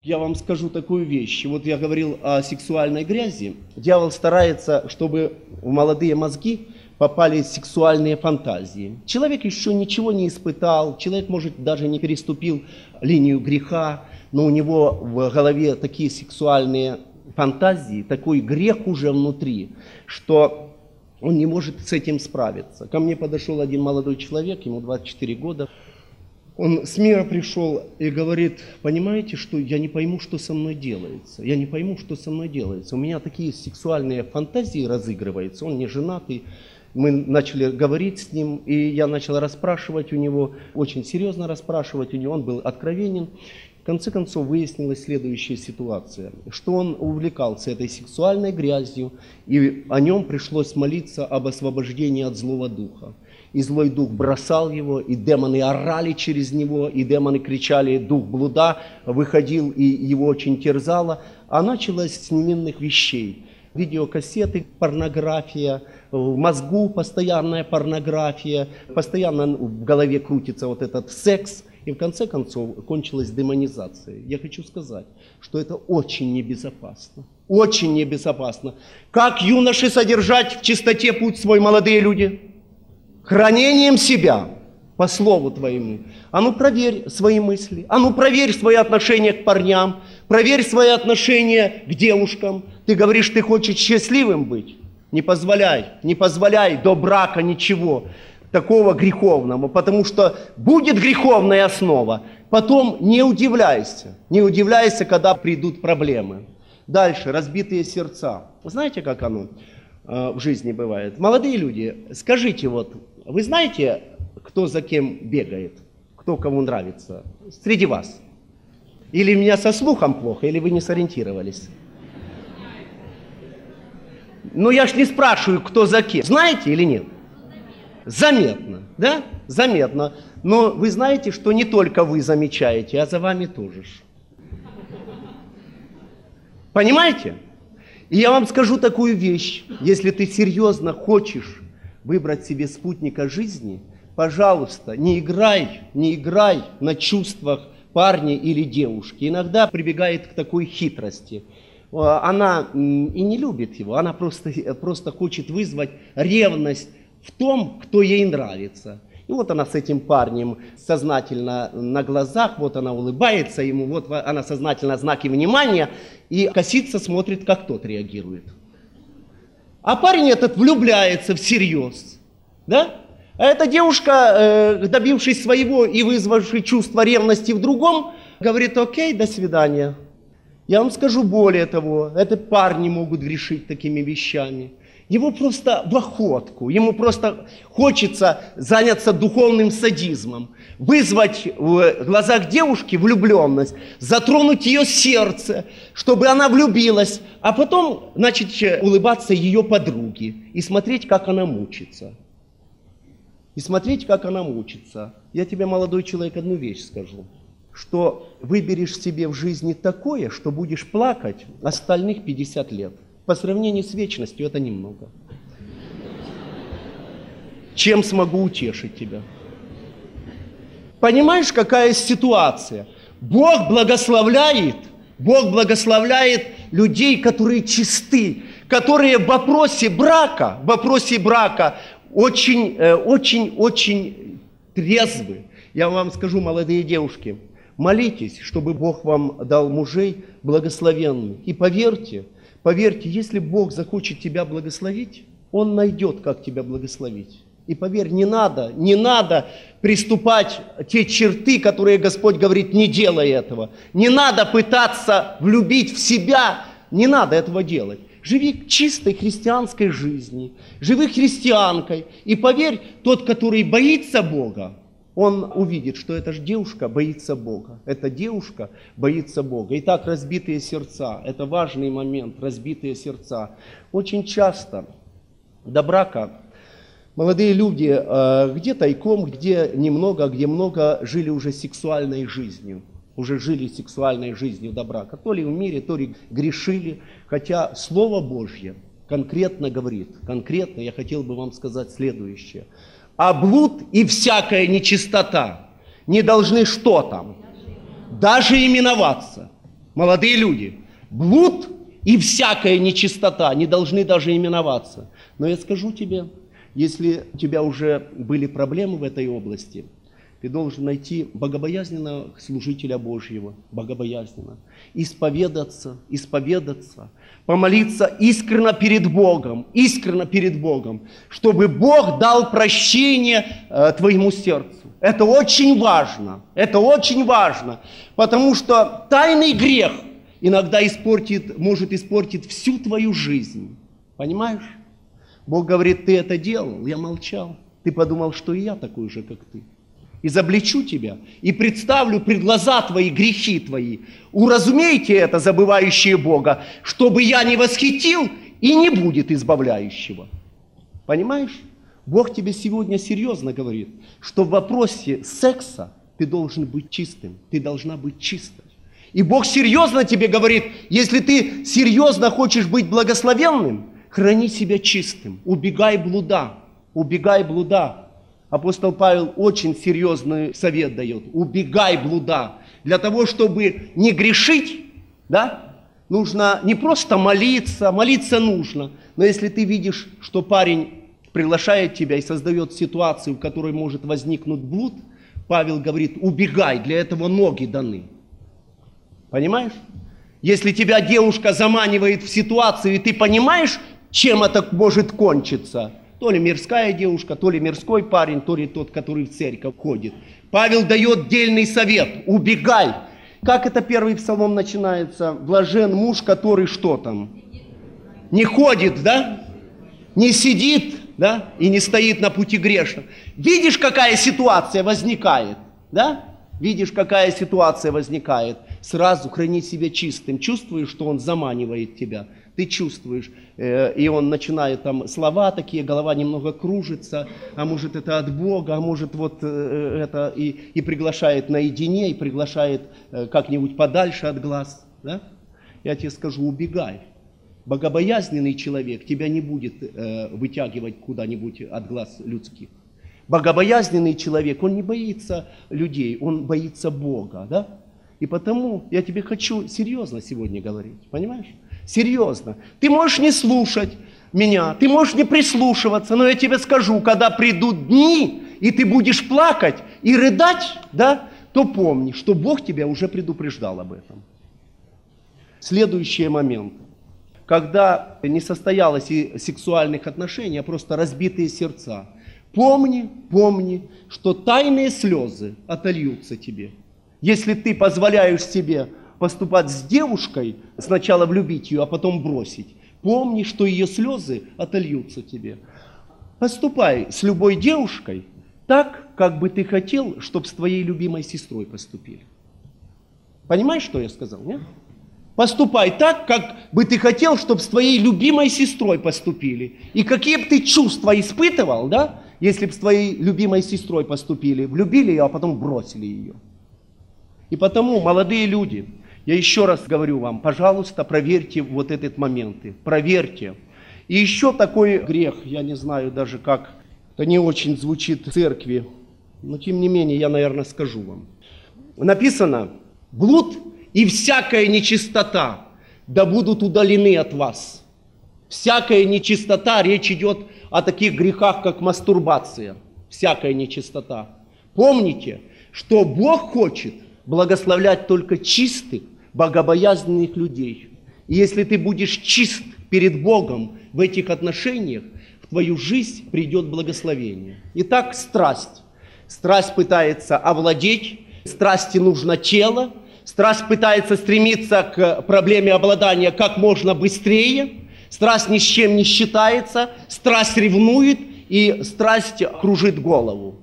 Я вам скажу такую вещь. Вот я говорил о сексуальной грязи. Дьявол старается, чтобы в молодые мозги попали сексуальные фантазии. Человек еще ничего не испытал, человек, может, даже не переступил линию греха, но у него в голове такие сексуальные фантазии, такой грех уже внутри, что он не может с этим справиться. Ко мне подошел один молодой человек, ему 24 года. Он с мира пришел и говорит: понимаете, что я не пойму, что со мной делается. Я не пойму, что со мной делается. У меня такие сексуальные фантазии разыгрываются. Он не женатый. Мы начали говорить с ним, и я начал расспрашивать у него, очень серьезно расспрашивать у него. Он был откровенен. В конце концов выяснилась следующая ситуация, что он увлекался этой сексуальной грязью, и о нем пришлось молиться об освобождении от злого духа. И злой дух бросал его, и демоны орали через него, и демоны кричали: дух блуда выходил, и его очень терзало. А началось с невинных вещей. Видеокассеты, порнография, в мозгу постоянная порнография, постоянно в голове крутится вот этот секс. И в конце концов кончилась демонизация. Я хочу сказать, что это очень небезопасно. Очень небезопасно. Как юноши содержать в чистоте путь свой, молодые люди? Хранением себя, по слову твоему. А ну проверь свои мысли, а ну проверь свои отношения к парням, проверь свои отношения к девушкам. Ты говоришь, ты хочешь счастливым быть? Не позволяй до брака ничего такого греховного, потому что будет греховная основа. Потом не удивляйся, когда придут проблемы. Дальше, разбитые сердца. Знаете, как оно в жизни бывает? Молодые люди, скажите, вот, вы знаете, кто за кем бегает? Кто кому нравится? Среди вас? Или у меня со слухом плохо, или вы не сориентировались? Ну, я ж не спрашиваю, кто за кем. Знаете или нет? Заметно, да? Заметно. Но вы знаете, что не только вы замечаете, а за вами тоже. Понимаете? И я вам скажу такую вещь. Если ты серьезно хочешь выбрать себе спутника жизни, пожалуйста, не играй на чувствах парня или девушки. Иногда прибегает к такой хитрости. Она и не любит его, она просто хочет вызвать ревность в том, кто ей нравится. И вот она с этим парнем сознательно на глазах, вот она улыбается ему, вот она сознательно знаки внимания, и косится, смотрит, как тот реагирует. А парень этот влюбляется всерьез, да? А эта девушка, добившись своего и вызвавшей чувство ревности в другом, говорит: окей, до свидания. Я вам скажу более того, это парни могут грешить такими вещами. Его просто в охотку, ему просто хочется заняться духовным садизмом, вызвать в глазах девушки влюбленность, затронуть ее сердце, чтобы она влюбилась, а потом начать улыбаться ее подруге и смотреть, как она мучится. Я тебе, молодой человек, одну вещь скажу, что выберешь себе в жизни такое, что будешь плакать остальных 50 лет. По сравнению с вечностью это немного. Чем смогу утешить тебя? Понимаешь, какая ситуация? Бог благословляет людей, которые чисты, которые в вопросе брака очень трезвы. Я вам скажу, молодые девушки, молитесь, чтобы Бог вам дал мужей благословенных. И поверьте, если Бог захочет тебя благословить, Он найдет, как тебя благословить. И поверь, не надо приступать те черты, которые Господь говорит: не делай этого. Не надо пытаться влюбить в себя, не надо этого делать. Живи чистой христианской жизнью, живи христианкой. И поверь, тот, который боится Бога, он увидит, что эта же девушка боится Бога. Эта девушка боится Бога. Итак, разбитые сердца. Это важный момент, разбитые сердца. Очень часто до брака молодые люди где тайком, где немного, где много жили уже сексуальной жизнью. Уже жили сексуальной жизнью до брака. То ли в мире, то ли грешили. Хотя Слово Божье конкретно говорит, конкретно я хотел бы вам сказать следующее. А блуд и всякая нечистота не должны что там? Даже именоваться. молодые люди, блуд и всякая нечистота не должны даже именоваться. Но я скажу тебе, если у тебя уже были проблемы в этой области, ты должен найти богобоязненного служителя Божьего, богобоязненно, исповедаться, помолиться искренне перед Богом, чтобы Бог дал прощение твоему сердцу. Это очень важно, потому что тайный грех иногда может испортить всю твою жизнь. Понимаешь? Бог говорит, ты это делал, я молчал. Ты подумал, что и я такой же, как ты. Изобличу тебя и представлю пред глаза твои грехи твои. Уразумейте это, забывающие Бога, чтобы я не восхитил и не будет избавляющего. Понимаешь? Бог тебе сегодня серьезно говорит, что в вопросе секса ты должен быть чистым, ты должна быть чистой. И Бог серьезно тебе говорит, если ты серьезно хочешь быть благословенным, храни себя чистым, убегай блуда. Апостол Павел очень серьезный совет дает. Убегай блуда. Для того, чтобы не грешить, да, нужно не просто молиться нужно, но если ты видишь, что парень приглашает тебя и создает ситуацию, в которой может возникнуть блуд, Павел говорит, убегай, для этого ноги даны. Понимаешь? Если тебя девушка заманивает в ситуацию, и ты понимаешь, чем это может кончиться, то ли мирская девушка, то ли мирской парень, то ли тот, который в церковь ходит. Павел дает дельный совет. Убегай. Как это первый псалом начинается? Блажен муж, который что там? Не ходит, да? Не сидит, да? И не стоит на пути грешных. Видишь, какая ситуация возникает, да? Видишь, какая ситуация возникает. Сразу храни себя чистым. Чувствуешь, что он заманивает тебя? Ты чувствуешь, и он начинает там слова такие, голова немного кружится, а может это от Бога, а может вот это, и приглашает наедине, и приглашает как-нибудь подальше от глаз. Да? Я тебе скажу, убегай. Богобоязненный человек тебя не будет вытягивать куда-нибудь от глаз людских. Богобоязненный человек, он не боится людей, он боится Бога. Да? И потому я тебе хочу серьезно сегодня говорить, понимаешь? Серьезно. Ты можешь не слушать меня, ты можешь не прислушиваться, но я тебе скажу, когда придут дни, и ты будешь плакать и рыдать, да, то помни, что Бог тебя уже предупреждал об этом. Следующий момент. Когда не состоялось и сексуальных отношений, а просто разбитые сердца. Помни, что тайные слезы отольются тебе. Если ты позволяешь себе поступать с девушкой, сначала влюбить ее, а потом бросить, помни, что ее слезы отольются тебе. Поступай с любой девушкой так, как бы ты хотел, чтобы с твоей любимой сестрой поступили. Понимаешь, что я сказал, нет? Поступай так, как бы ты хотел, чтобы с твоей любимой сестрой поступили. И какие бы ты чувства испытывал, да, если бы с твоей любимой сестрой поступили, влюбили ее, а потом бросили ее. И потому, молодые люди, я еще раз говорю вам, пожалуйста, проверьте вот этот момент, проверьте. И еще такой грех, я не знаю даже как, это не очень звучит в церкви, но тем не менее я, наверное, скажу вам. Написано, блуд и всякая нечистота да будут удалены от вас. Всякая нечистота, речь идет о таких грехах, как мастурбация, всякая нечистота. Помните, что Бог хочет благословлять только чистых, богобоязненных людей. И если ты будешь чист перед Богом в этих отношениях, в твою жизнь придет благословение. Итак, страсть. Страсть пытается овладеть, страсти нужно тело, страсть пытается стремиться к проблеме обладания как можно быстрее, страсть ни с чем не считается, страсть ревнует и страсть кружит голову.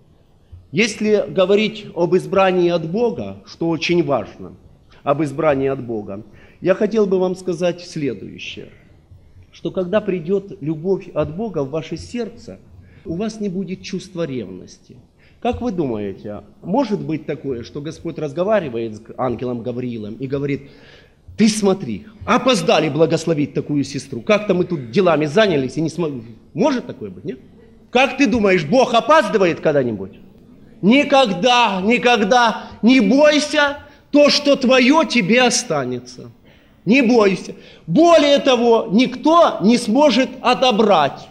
Если говорить об избрании от Бога, что очень важно, об избрании от Бога, я хотел бы вам сказать следующее, что когда придет любовь от Бога в ваше сердце, у вас не будет чувства ревности. Как вы думаете, может быть такое, что Господь разговаривает с ангелом Гавриилом и говорит, ты смотри, опоздали благословить такую сестру, как-то мы тут делами занялись и не смогли. Может такое быть, нет? Как ты думаешь, Бог опаздывает когда-нибудь? Никогда, никогда. Не бойся, То, что твое, тебе останется. Не бойся. Более того, никто не сможет отобрать.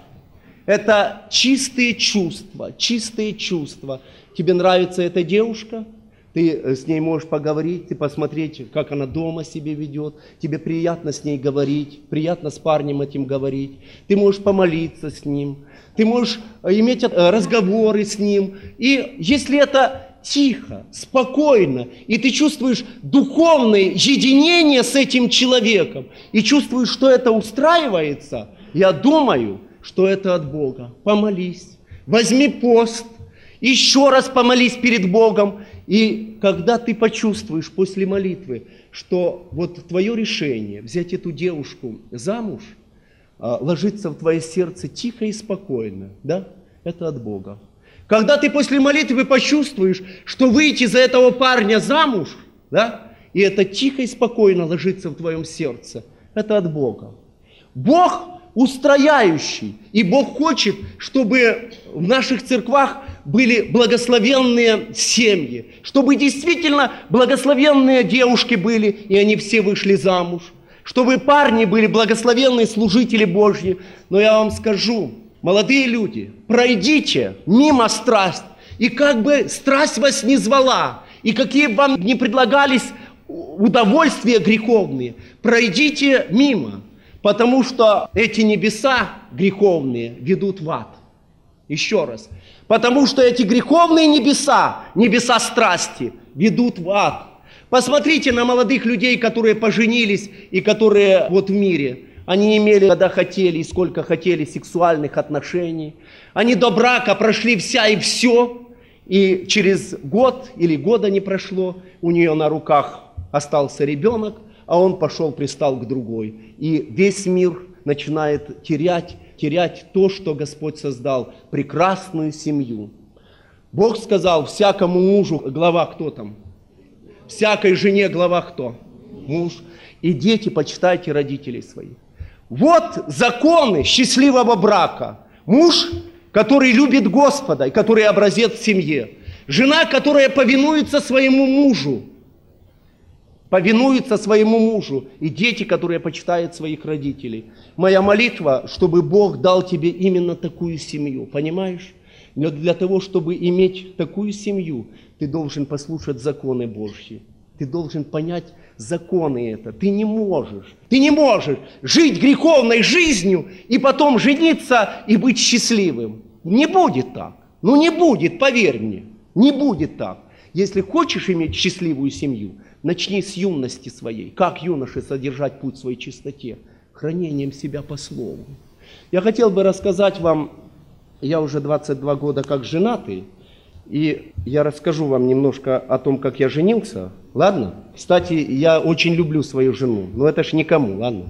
Это чистые чувства, чистые чувства. Тебе нравится эта девушка? Ты с ней можешь поговорить, ты посмотреть, как она дома себя ведет. Тебе приятно с ней говорить, приятно с парнем этим говорить. Ты можешь помолиться с ним, ты можешь иметь разговоры с ним. И если это тихо, спокойно, и ты чувствуешь духовное единение с этим человеком, и чувствуешь, что это устраивается, я думаю, что это от Бога. Помолись, возьми пост, еще раз помолись перед Богом. И когда ты почувствуешь после молитвы, что вот твое решение взять эту девушку замуж, ложится в твое сердце тихо и спокойно, да, это от Бога. Когда ты после молитвы почувствуешь, что выйти за этого парня замуж, да, и это тихо и спокойно ложится в твоем сердце, это от Бога. Бог устрояющий, и Бог хочет, чтобы в наших церквах были благословенные семьи, чтобы действительно благословенные девушки были, и они все вышли замуж, чтобы парни были благословенные служители Божьи. Но я вам скажу, молодые люди, пройдите мимо страсть, и как бы страсть вас не звала, и какие бы вам ни предлагались удовольствия греховные, пройдите мимо, потому что эти небеса греховные ведут в ад. Еще раз. Потому что эти греховные небеса, небеса страсти, ведут в ад. Посмотрите на молодых людей, которые поженились и которые вот в мире. Они имели, когда хотели и сколько хотели, сексуальных отношений. Они до брака прошли вся и все. И через год или года не прошло, у нее на руках остался ребенок, а он пошел, пристал к другой. И весь мир начинает терять то, что Господь создал, прекрасную семью. Бог сказал, всякому мужу, глава кто там? Всякой жене глава кто? Муж. И дети, почитайте родителей своих. Вот законы счастливого брака. Муж, который любит Господа и который образец в семье. Жена, которая повинуется своему мужу. Повинуется своему мужу. И дети, которые почитают своих родителей. Моя молитва, чтобы Бог дал тебе именно такую семью. Понимаешь? Но для того, чтобы иметь такую семью, ты должен послушать законы Божьи. Ты должен понять законы это. Ты не можешь жить греховной жизнью и потом жениться и быть счастливым. Не будет так. Ну не будет, поверь мне. Не будет так. Если хочешь иметь счастливую семью, начни с юности своей. Как юноше содержать путь в своей чистоте? Хранением себя по слову. Я хотел бы рассказать вам, я уже 22 года как женатый, и я расскажу вам немножко о том, как я женился. Ладно? Кстати, я очень люблю свою жену, но это ж никому, ладно?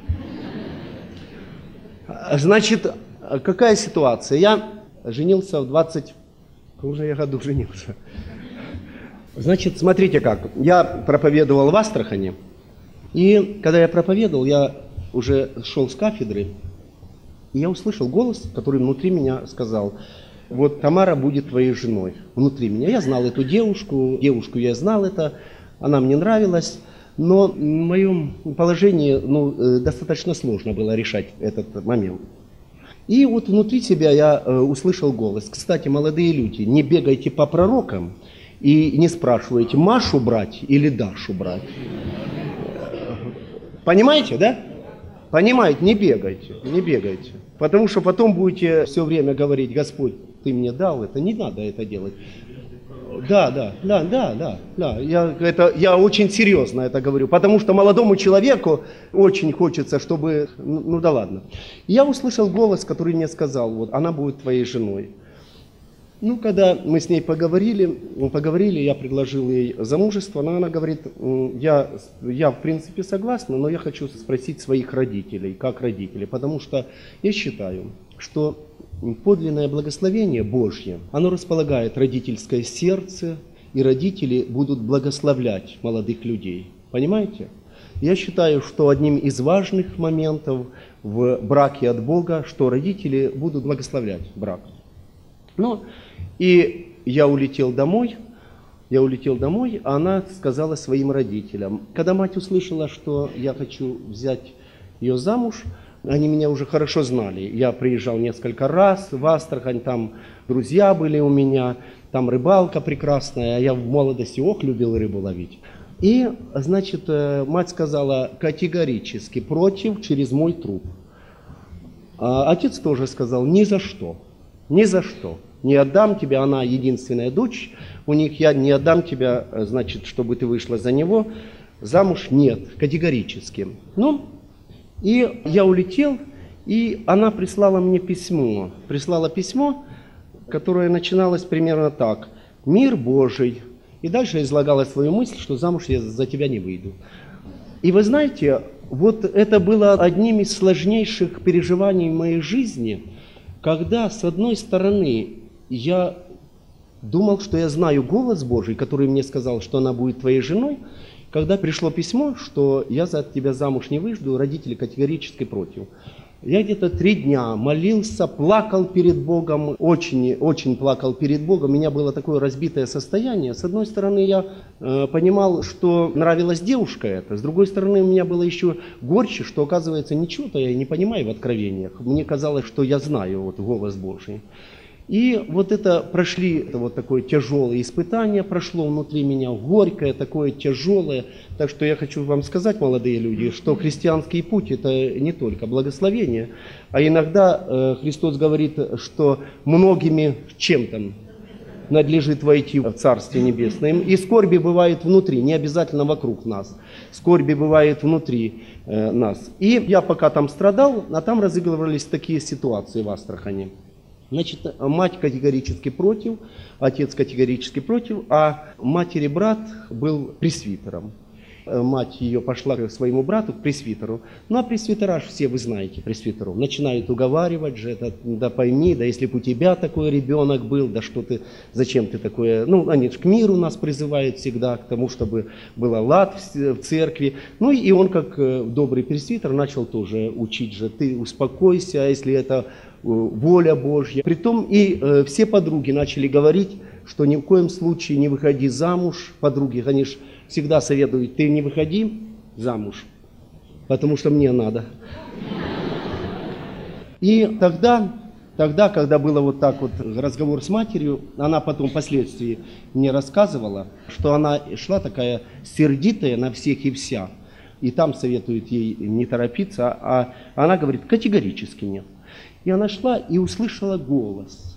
Значит, какая ситуация? Я женился в 20... Уже я году женился. Значит, смотрите как. Я проповедовал в Астрахани, и когда я проповедовал, я уже шел с кафедры, и я услышал голос, который внутри меня сказал: вот Тамара будет твоей женой. Внутри меня. Я знал эту девушку я знал это, она мне нравилась, но в моем положении достаточно сложно было решать этот момент. И вот внутри себя я услышал голос. Кстати, молодые люди, не бегайте по пророкам и не спрашивайте, Машу брать или Дашу брать. Понимаете, да? Понимаете, не бегайте. Потому что потом будете все время говорить: Господь, ты мне дал это, не надо это делать. Да. Я очень серьезно это говорю, потому что молодому человеку очень хочется, чтобы... Ну да ладно. Я услышал голос, который мне сказал: вот она будет твоей женой. Ну, когда мы с ней поговорили, я предложил ей замужество, но она говорит: я в принципе согласна, но я хочу спросить своих родителей, как родители, потому что я считаю, что подлинное благословение Божье, оно располагает родительское сердце, и родители будут благословлять молодых людей. Понимаете? Я считаю, что одним из важных моментов в браке от Бога, что родители будут благословлять брак. Ну, и я улетел домой, Я улетел домой, а она сказала своим родителям. Когда мать услышала, что я хочу взять ее замуж, они меня уже хорошо знали. Я приезжал несколько раз в Астрахань, там друзья были у меня, там рыбалка прекрасная, а я в молодости любил рыбу ловить. И, значит, мать сказала категорически против через мой труп. А отец тоже сказал: ни за что, ни за что. Не отдам тебя, она единственная дочь у них, я не отдам тебя, значит, чтобы ты вышла за него. Замуж нет, категорически. Ну, и я улетел, и она прислала мне письмо. Прислала письмо, которое начиналось примерно так: «Мир Божий». И дальше излагала свою мысль, что замуж я за тебя не выйду. И вы знаете, вот это было одним из сложнейших переживаний в моей жизни, когда, с одной стороны, я думал, что я знаю голос Божий, который мне сказал, что она будет твоей женой. Когда пришло письмо, что я за тебя замуж не выжду, родители категорически против. Я где-то 3 дня молился, плакал перед Богом, очень плакал перед Богом. У меня было такое разбитое состояние. С одной стороны, я понимал, что нравилась девушка эта. С другой стороны, у меня было еще горче, что, оказывается, ничего-то я не понимаю в откровениях. Мне казалось, что я знаю вот голос Божий. И вот это вот такое тяжелое испытание прошло внутри меня, горькое, такое тяжелое. Так что я хочу вам сказать, молодые люди, что христианский путь — это не только благословение, а иногда Христос говорит, что многими чем там надлежит войти в Царствие Небесное. И скорби бывает внутри, не обязательно вокруг нас. Скорби бывает внутри нас. И я пока там страдал, а там разыгрывались такие ситуации в Астрахани. Значит, мать категорически против, отец категорически против, а матери брат был пресвитером. Мать ее пошла к своему брату, к пресвитеру. Ну а пресвитера все, вы знаете, пресвитеров, начинают уговаривать же, да пойми, да если бы у тебя такой ребенок был, да что ты, зачем ты такое, ну они же к миру нас призывают всегда, к тому, чтобы был лад в церкви. Ну и он, как добрый пресвитер, начал тоже учить же, ты успокойся, а если это воля Божья. Притом и все подруги начали говорить, что ни в коем случае не выходи замуж. Подруги, они же всегда советуют: ты не выходи замуж, потому что мне надо. И тогда, когда было вот так вот разговор с матерью, она потом впоследствии мне рассказывала, что она шла такая сердитая на всех и вся. И там советуют ей не торопиться, а она говорит: категорически нет. И она шла и услышала голос,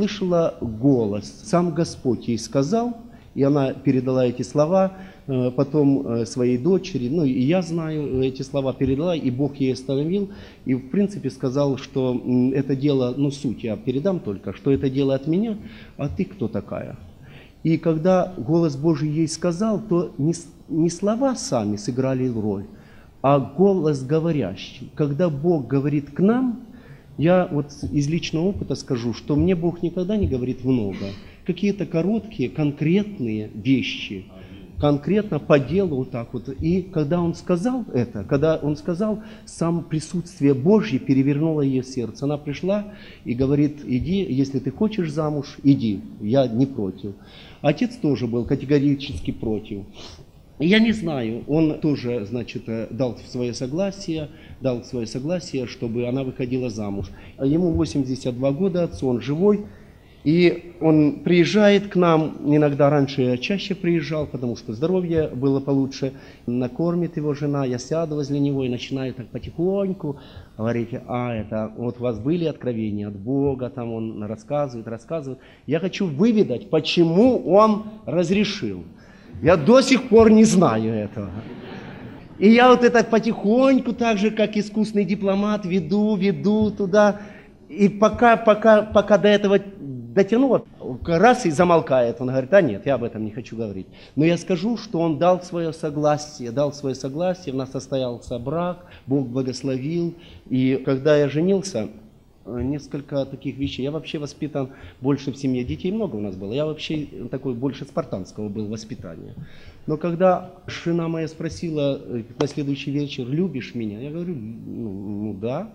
Сам Господь ей сказал, и она передала эти слова потом своей дочери, ну и я знаю, эти слова передала, и Бог ей остановил, и в принципе сказал, что это дело, ну суть я передам только, что это дело от меня, а ты кто такая? И когда голос Божий ей сказал, то не слова сами сыграли роль, а голос говорящий. Когда Бог говорит к нам, я вот из личного опыта скажу, что мне Бог никогда не говорит много. Какие-то короткие, конкретные вещи, конкретно по делу вот так вот. И когда Он сказал это, сам присутствие Божье перевернуло ее сердце. Она пришла и говорит: иди, если ты хочешь замуж, иди, я не против. Отец тоже был категорически против. Я не знаю, он тоже, значит, дал свое согласие, чтобы она выходила замуж. Ему 82 года, отцу, он живой, и он приезжает к нам, иногда раньше я чаще приезжал, потому что здоровье было получше, накормит его жена, я сяду возле него и начинаю так потихоньку говорить: это вот у вас были откровения от Бога, там он рассказывает. Я хочу выведать, почему он разрешил. Я до сих пор не знаю этого. И я вот это потихоньку, так же, как искусный дипломат, веду туда. И пока до этого дотянуло, раз и замолкает. Он говорит: нет, я об этом не хочу говорить. Но я скажу, что он дал свое согласие, у нас состоялся брак, Бог благословил. И когда я женился, несколько таких вещей. Я вообще воспитан больше в семье, детей много у нас было. Я вообще такой больше спартанского был воспитания. Но когда жена моя спросила на следующий вечер: любишь меня? Я говорю: ну да.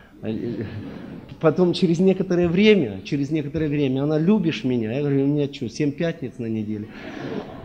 Потом через некоторое время, она: любишь меня? Я говорю: у меня что, 7 пятниц на неделе?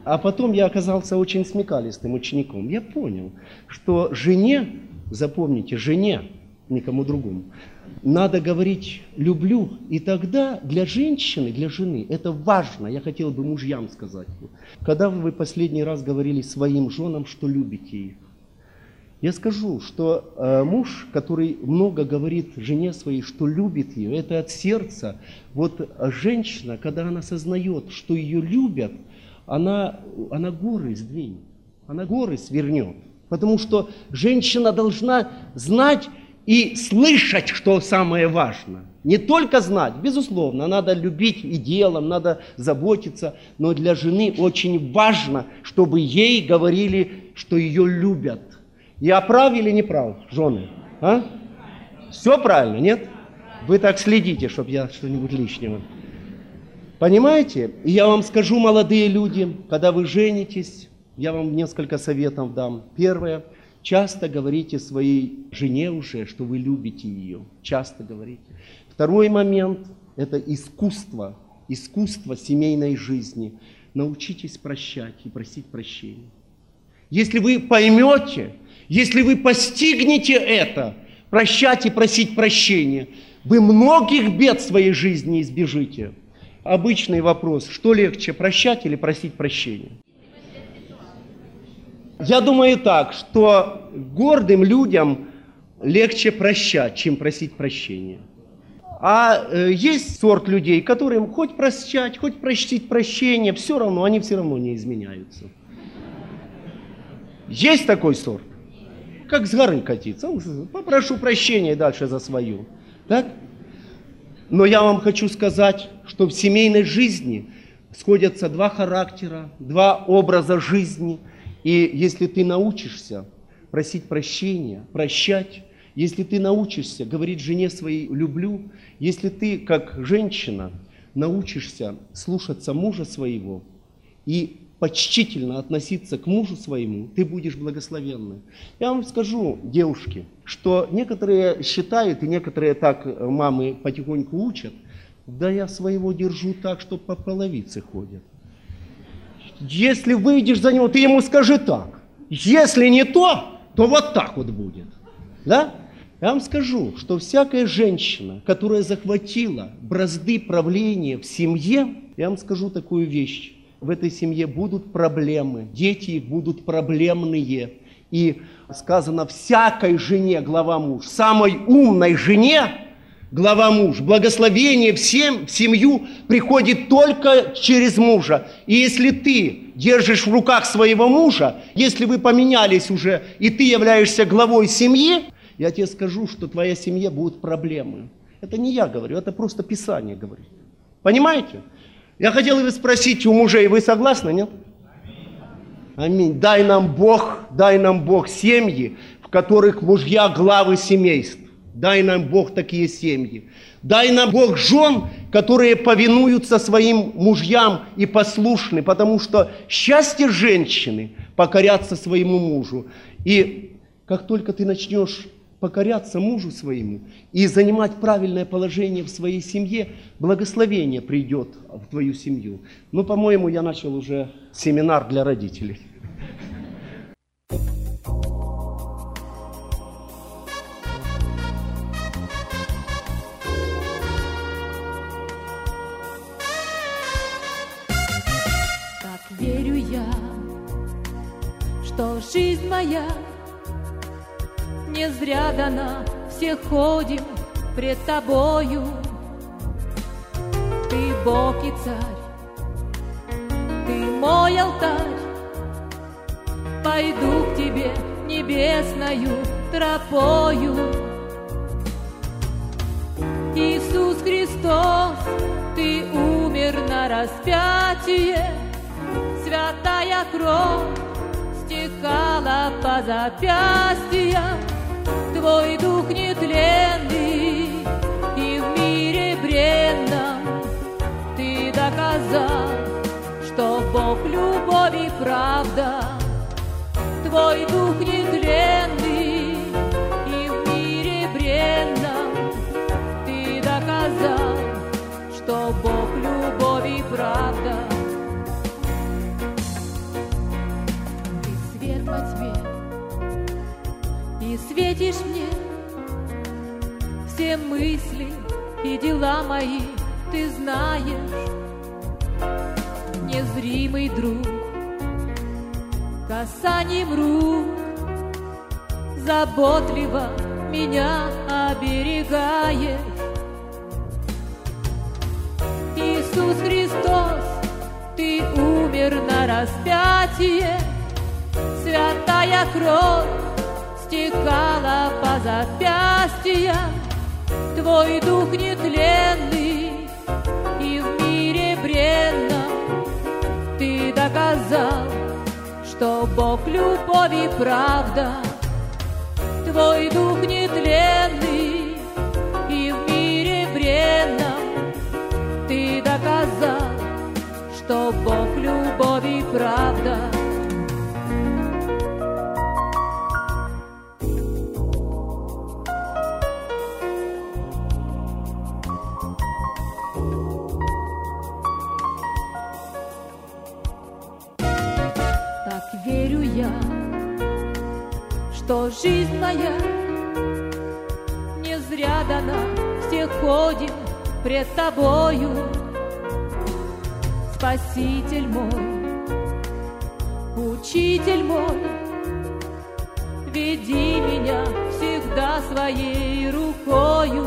А потом я оказался очень смекалистым учеником. Я понял, что жене, запомните, жене, никому другому, надо говорить «люблю». И тогда для женщины, для жены это важно. Я хотел бы мужьям сказать. Когда вы последний раз говорили своим женам, что любите их? Я скажу, что муж, который много говорит жене своей, что любит ее, это от сердца. Вот женщина, когда она осознает, что ее любят, она горы сдвинет, она горы свернет. Потому что женщина должна знать и слышать, что самое важное. Не только знать, безусловно, надо любить и делом, надо заботиться, но для жены очень важно, чтобы ей говорили, что ее любят. Я прав или не прав, жены? А? Все правильно, нет? Вы так следите, чтобы я что-нибудь лишнего. Понимаете? И я вам скажу, молодые люди, когда вы женитесь, я вам несколько советов дам. Первое. Часто говорите своей жене уже, что вы любите ее. Часто говорите. Второй момент – это искусство. Искусство семейной жизни. Научитесь прощать и просить прощения. Если вы поймете, если вы постигнете это, прощать и просить прощения, вы многих бед в своей жизни избежите. Обычный вопрос, что легче, прощать или просить прощения? Я думаю так, что гордым людям легче прощать, чем просить прощения. А есть сорт людей, которым хоть прощать, хоть просить прощения, все равно, они все равно не изменяются. Есть такой сорт? Как с горы катиться. Попрошу прощения дальше за свою. Так? Но я вам хочу сказать, что в семейной жизни сходятся два характера, два образа жизни. И если ты научишься просить прощения, прощать, если ты научишься говорить жене своей «люблю», если ты, как женщина, научишься слушаться мужа своего и почтительно относиться к мужу своему, ты будешь благословенной. Я вам скажу, девушки, что некоторые считают, и некоторые так мамы потихоньку учат, да я своего держу так, что по половице ходят. Если выйдешь за него, ты ему скажи так. Если не то вот так вот будет. Да? Я вам скажу, что всякая женщина, которая захватила бразды правления в семье, я вам скажу такую вещь. В этой семье будут проблемы, дети их будут проблемные. И сказано, всякой жене глава муж, самой умной жене глава муж. Благословение всем в семью приходит только через мужа. И если ты держишь в руках своего мужа, если вы поменялись уже, и ты являешься главой семьи, я тебе скажу, что в твоей семье будут проблемы. Это не я говорю, это просто Писание говорит. Понимаете? Я хотел бы спросить у мужей, вы согласны, нет? Аминь. Дай нам Бог семьи, в которых мужья главы семейств. Дай нам Бог такие семьи. Дай нам Бог жен, которые повинуются своим мужьям и послушны, потому что счастье женщины покоряться своему мужу. И как только ты начнешь покоряться мужу своему и занимать правильное положение в своей семье, благословение придет в твою семью. Ну, по-моему, я начал уже семинар для родителей. Как верю я, что жизнь моя не зря дана, все ходим пред тобою. Ты Бог и Царь, ты мой алтарь. Пойду к тебе небесною тропою. Иисус Христос, ты умер на распятие, святая кровь стекала по запястьям. Твой дух нетленный и в мире бренном ты доказал, что Бог любовь и правда. Твой дух нетленный и в мире бренном ты доказал, что Бог любовь и правда. светишь мне, все мысли и дела мои ты знаешь, незримый друг, касанием рук заботливо меня оберегаешь. Иисус Христос, ты умер на распятие, святая кровь стекала по запястьям, твой дух нетленный и в мире бренном ты доказал, что Бог любовь и правда. Твой дух нетленный и в мире бренном ты доказал, что Бог любовь и правда. Так верю я, что жизнь моя не зря дана, все ходим пред тобою. Спаситель мой, учитель мой, веди меня всегда своей рукою.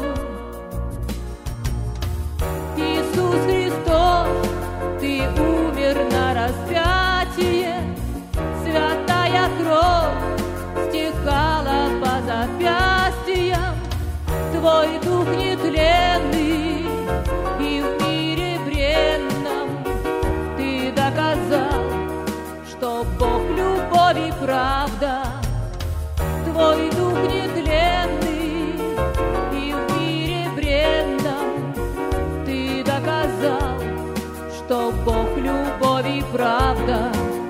Иисус Христос, ты умер на распятие, святая кровь стекала по запястьям, твой дух нетленный и в мире бренном ты доказал, что Бог любовь и правда. Твой дух нетленный и в мире бренном ты доказал, что Бог любовь и правда.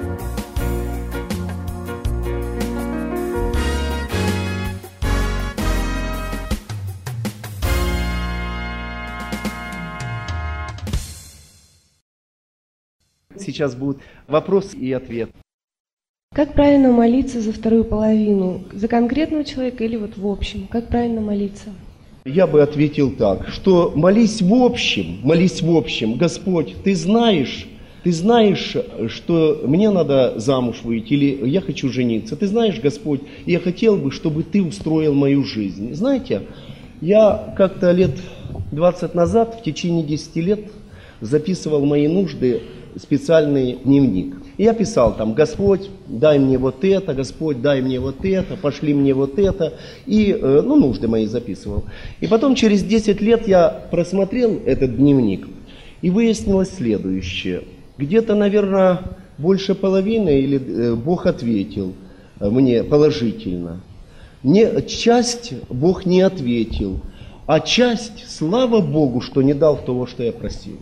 Сейчас будут вопрос и ответ. Как правильно молиться за вторую половину? За конкретного человека или вот в общем? Как правильно молиться? Я бы ответил так, что молись в общем, Господь, ты знаешь, что мне надо замуж выйти или я хочу жениться. Ты знаешь, Господь, я хотел бы, чтобы ты устроил мою жизнь. Знаете, я как-то лет 20 назад, в течение 10 лет, записывал мои нужды специальный дневник. И я писал там: Господь, дай мне вот это, Господь, дай мне вот это, пошли мне вот это. И, нужды мои записывал. И потом через 10 лет я просмотрел этот дневник, и выяснилось следующее. Где-то, наверное, больше половины, или Бог ответил мне положительно. Часть Бог не ответил, а часть, слава Богу, что не дал того, что я просил.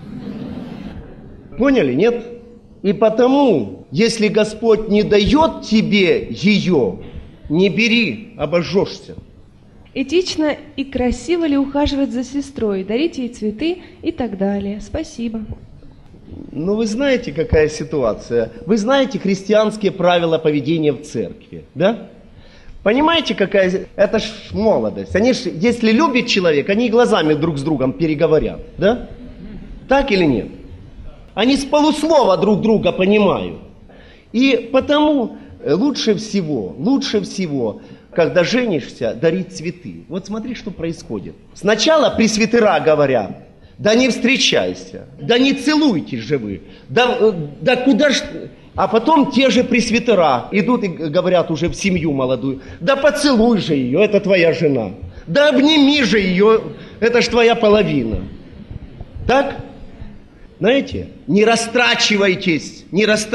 Поняли, нет? И потому, если Господь не дает тебе ее, не бери, обожжешься. Этично и красиво ли ухаживать за сестрой, дарить ей цветы и так далее? Спасибо. Ну, вы знаете, какая ситуация? Вы знаете христианские правила поведения в церкви, да? Понимаете, какая... Это ж молодость. Они ж, если любит человек, они глазами друг с другом переговорят, да? Так или нет? Они с полуслова друг друга понимают. И потому лучше всего, когда женишься, дарить цветы. Вот смотри, что происходит. Сначала пресвитера говорят: да не встречайся, да не целуйтесь же вы, да куда ж... А потом те же пресвитера идут и говорят уже в семью молодую: да поцелуй же ее, это твоя жена, да обними же ее, это ж твоя половина. Так? Знаете, не растрачивайтесь.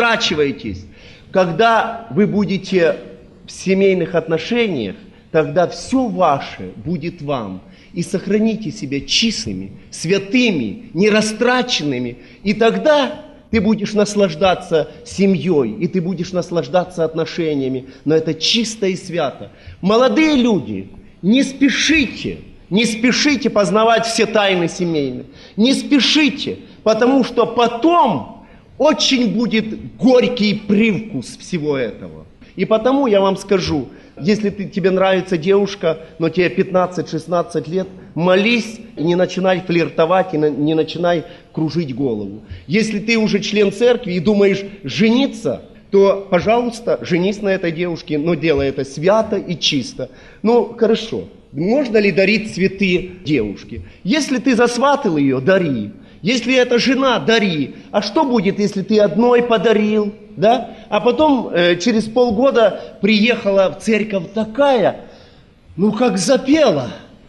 Когда вы будете в семейных отношениях, тогда все ваше будет вам. И сохраните себя чистыми, святыми, нерастраченными. И тогда ты будешь наслаждаться семьей, и ты будешь наслаждаться отношениями. Но это чисто и свято. Молодые люди, не спешите познавать все тайны семейные. Не спешите, потому что потом очень будет горький привкус всего этого. И потому я вам скажу, Если тебе нравится девушка, но тебе 15-16 лет, молись и не начинай флиртовать, и не начинай кружить голову. Если ты уже член церкви и думаешь жениться, то, пожалуйста, женись на этой девушке, но делай это свято и чисто. Ну, хорошо. Можно ли дарить цветы девушке? Если ты засватал ее, дари. Если это жена, дари. А что будет, если ты одной подарил? Да? А потом через полгода приехала в церковь такая, ну как запела.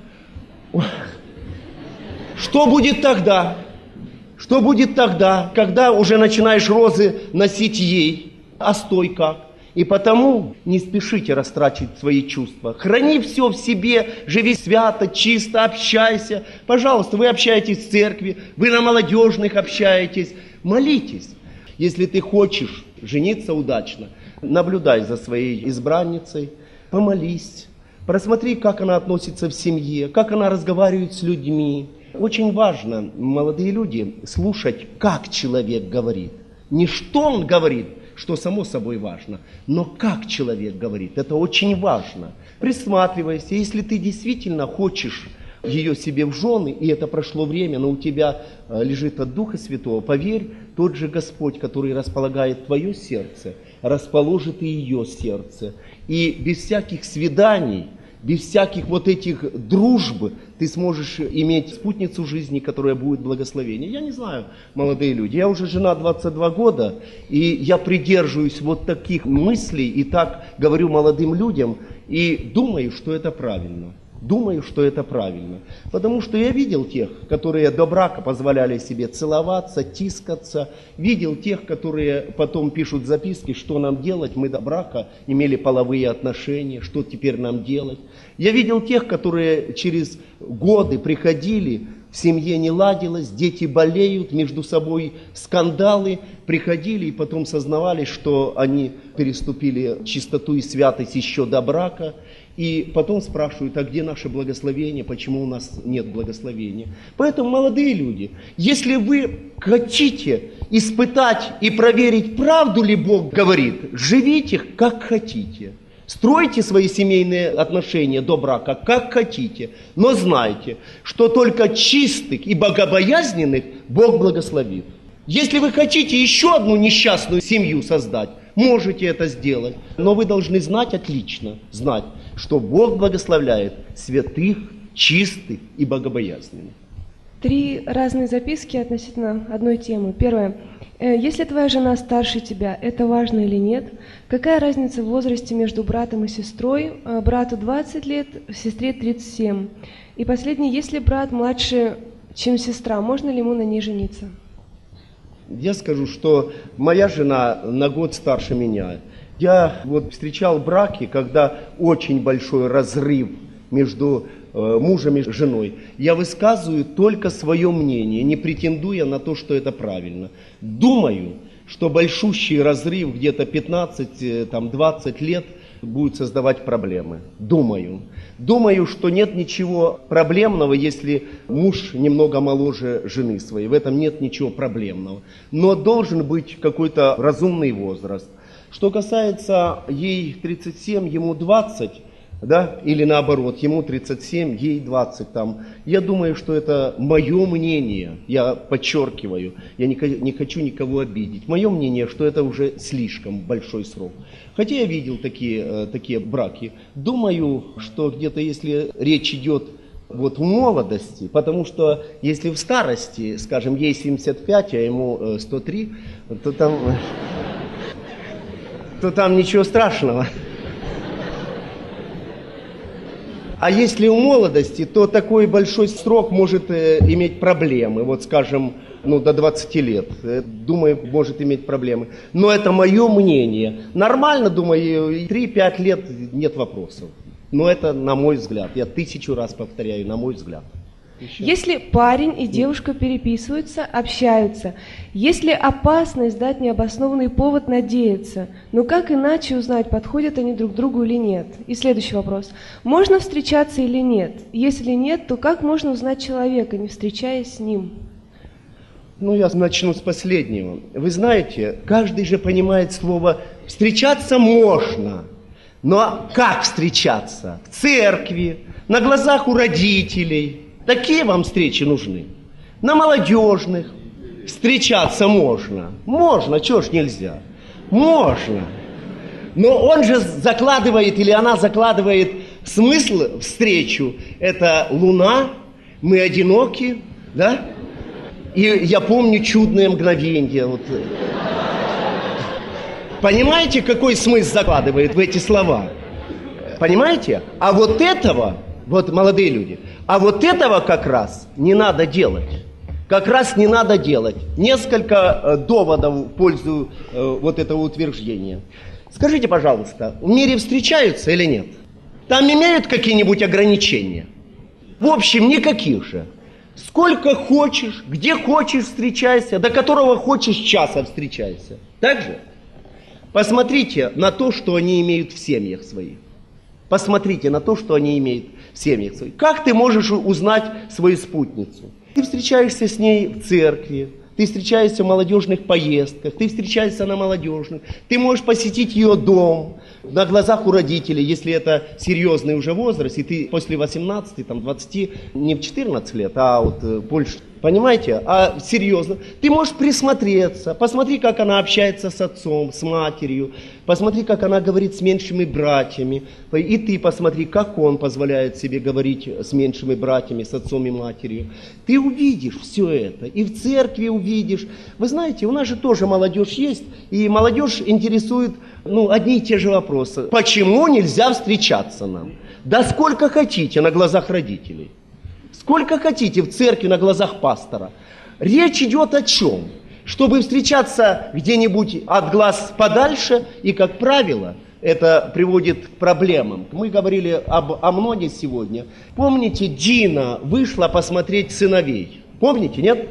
Что будет тогда? Что будет тогда, когда уже начинаешь розы носить ей? А стой как? И потому не спешите растрачивать свои чувства. Храни все в себе, живи свято, чисто, общайся. Пожалуйста, вы общаетесь в церкви, вы на молодежных общаетесь. Молитесь. Если ты хочешь жениться удачно, наблюдай за своей избранницей, помолись. Просмотри, как она относится в семье, как она разговаривает с людьми. Очень важно, молодые люди, слушать, как человек говорит. Не что он говорит, что само собой важно, но как человек говорит, это очень важно. Присматривайся, если ты действительно хочешь ее себе в жены, и это прошло время, но у тебя лежит от Духа Святого, поверь, тот же Господь, который располагает твое сердце, расположит и ее сердце. И без всяких свиданий, без всяких вот этих дружб ты сможешь иметь спутницу жизни, которая будет благословение. Я не знаю, молодые люди, я уже жена 22 года, и я придерживаюсь вот таких мыслей, и так говорю молодым людям, и думаю, что это правильно. Думаю, что это правильно. Потому что я видел тех, которые до брака позволяли себе целоваться, тискаться. Видел тех, которые потом пишут записки, что нам делать. Мы до брака имели половые отношения, что теперь нам делать. Я видел тех, которые через годы приходили, в семье не ладилось, дети болеют, между собой скандалы, приходили и потом сознавались, что они переступили чистоту и святость еще до брака. И потом спрашивают, а где наше благословение, почему у нас нет благословения. Поэтому, молодые люди, если вы хотите испытать и проверить, правду ли Бог говорит, живите как хотите. Стройте свои семейные отношения до брака как хотите, но знайте, что только чистых и богобоязненных Бог благословит. Если вы хотите еще одну несчастную семью создать, можете это сделать, но вы должны знать отлично, знать, что Бог благословляет святых, чистых и богобоязненных. 3 разные записки относительно одной темы. Первое. Если твоя жена старше тебя, это важно или нет? Какая разница в возрасте между братом и сестрой? Брату 20 лет, сестре 37. И последнее. Если брат младше, чем сестра, можно ли ему на ней жениться? Я скажу, что моя жена на год старше меня. Я вот встречал браки, когда очень большой разрыв между мужем и женой. Я высказываю только свое мнение, не претендуя на то, что это правильно. Думаю, что большущий разрыв, где-то 15-20 лет, будет создавать проблемы. Думаю, что нет ничего проблемного, если муж немного моложе жены своей. В этом нет ничего проблемного. Но должен быть какой-то разумный возраст. Что касается ей 37, ему 20, да, или наоборот, ему 37, ей 20 там. Я думаю, что это мое мнение, я подчеркиваю, я не хочу никого обидеть. Мое мнение, что это уже слишком большой срок. Хотя я видел такие браки. Думаю, что где-то если речь идет вот в молодости, потому что если в старости, скажем, ей 75, а ему 103, то там ничего страшного. А если в молодости, то такой большой срок может иметь проблемы. Вот скажем, до 20 лет. Думаю, может иметь проблемы. Но это мое мнение. Нормально, думаю, 3-5 лет нет вопросов. Но это на мой взгляд. Я 1000 раз повторяю, на мой взгляд. Если парень и девушка переписываются, общаются, есть ли опасность дать необоснованный повод надеяться? Но как иначе узнать, подходят они друг другу или нет? И следующий вопрос. Можно встречаться или нет? Если нет, то как можно узнать человека, не встречаясь с ним? Я начну с последнего. Вы знаете, каждый же понимает слово «встречаться можно». Но как встречаться? В церкви, на глазах у родителей. Такие вам встречи нужны. На молодежных встречаться можно. Можно, чего ж нельзя? Можно. Но он же закладывает, или она закладывает смысл встречу. Это луна, мы одиноки, да? И я помню чудное мгновенье. Вот. Понимаете, какой смысл закладывает в эти слова? Понимаете? А вот этого, вот молодые люди, а вот этого как раз не надо делать. Как раз не надо делать. Несколько доводов в пользу вот этого утверждения. Скажите, пожалуйста, в мире встречаются или нет? Там имеют какие-нибудь ограничения? В общем, никаких же. Сколько хочешь, где хочешь встречайся, до которого хочешь часа встречайся. Так же? Посмотрите на то, что они имеют в семьях своих. Посмотрите на то, что они имеют в семьях своих. Как ты можешь узнать свою спутницу? Ты встречаешься с ней в церкви, ты встречаешься в молодежных поездках, ты встречаешься на молодежных, ты можешь посетить ее дом на глазах у родителей, если это серьезный уже возраст, и ты после 18, там, 20, не в 14 лет, а вот больше, понимаете, а серьезно. Ты можешь присмотреться, посмотри, как она общается с отцом, с матерью, посмотри, как она говорит с меньшими братьями, и ты посмотри, как он позволяет себе говорить с меньшими братьями, с отцом и матерью. Ты увидишь все это, и в церкви увидишь. Вы знаете, у нас же тоже молодежь есть, и молодежь интересует, одни и те же вопросы. Почему нельзя встречаться нам? Да сколько хотите на глазах родителей. Сколько хотите в церкви на глазах пастора. Речь идет о чем? Чтобы встречаться где-нибудь от глаз подальше, и, как правило, это приводит к проблемам. Мы говорили о Амноне сегодня. Помните, Дина вышла посмотреть сыновей? Помните, нет?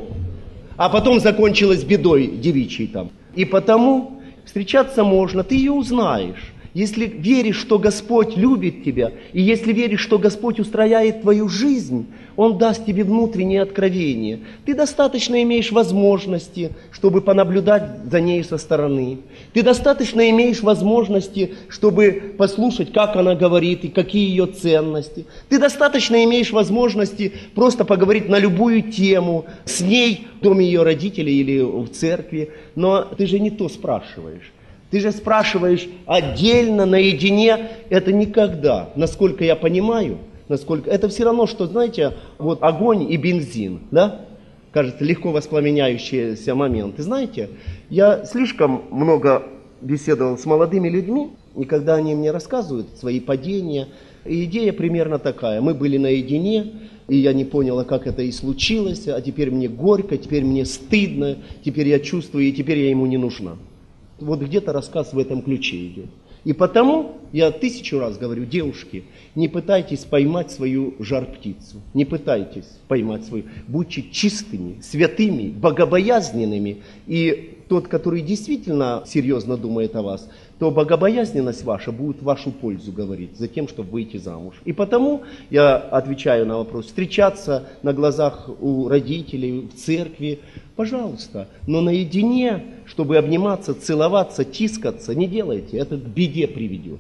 А потом закончилось бедой девичьей там. И потому встречаться можно, ты ее узнаешь. Если веришь, что Господь любит тебя, и если веришь, что Господь устрояет твою жизнь, Он даст тебе внутреннее откровение. Ты достаточно имеешь возможности, чтобы понаблюдать за ней со стороны. Ты достаточно имеешь возможности, чтобы послушать, как она говорит и какие ее ценности. Ты достаточно имеешь возможности просто поговорить на любую тему с ней в доме ее родителей или в церкви. Но ты же не то спрашиваешь. Ты же спрашиваешь отдельно, наедине, это никогда, насколько я понимаю, это все равно, что, знаете, вот огонь и бензин, да? Кажется, легко воспламеняющийся момент. И знаете, я слишком много беседовал с молодыми людьми, и когда они мне рассказывают свои падения, и идея примерно такая: мы были наедине, и я не поняла, как это и случилось, а теперь мне горько, теперь мне стыдно, теперь я чувствую, и теперь я ему не нужна. Вот где-то рассказ в этом ключе идет. И потому я 1000 раз говорю: девушки, не пытайтесь поймать свою жар-птицу. Не пытайтесь поймать свою. Будьте чистыми, святыми, богобоязненными. И тот, который действительно серьезно думает о вас, то богобоязненность ваша будет в вашу пользу говорить, за тем, чтобы выйти замуж. И потому я отвечаю на вопрос: встречаться на глазах у родителей, в церкви, пожалуйста, но наедине, чтобы обниматься, целоваться, тискаться, не делайте, это к беде приведет.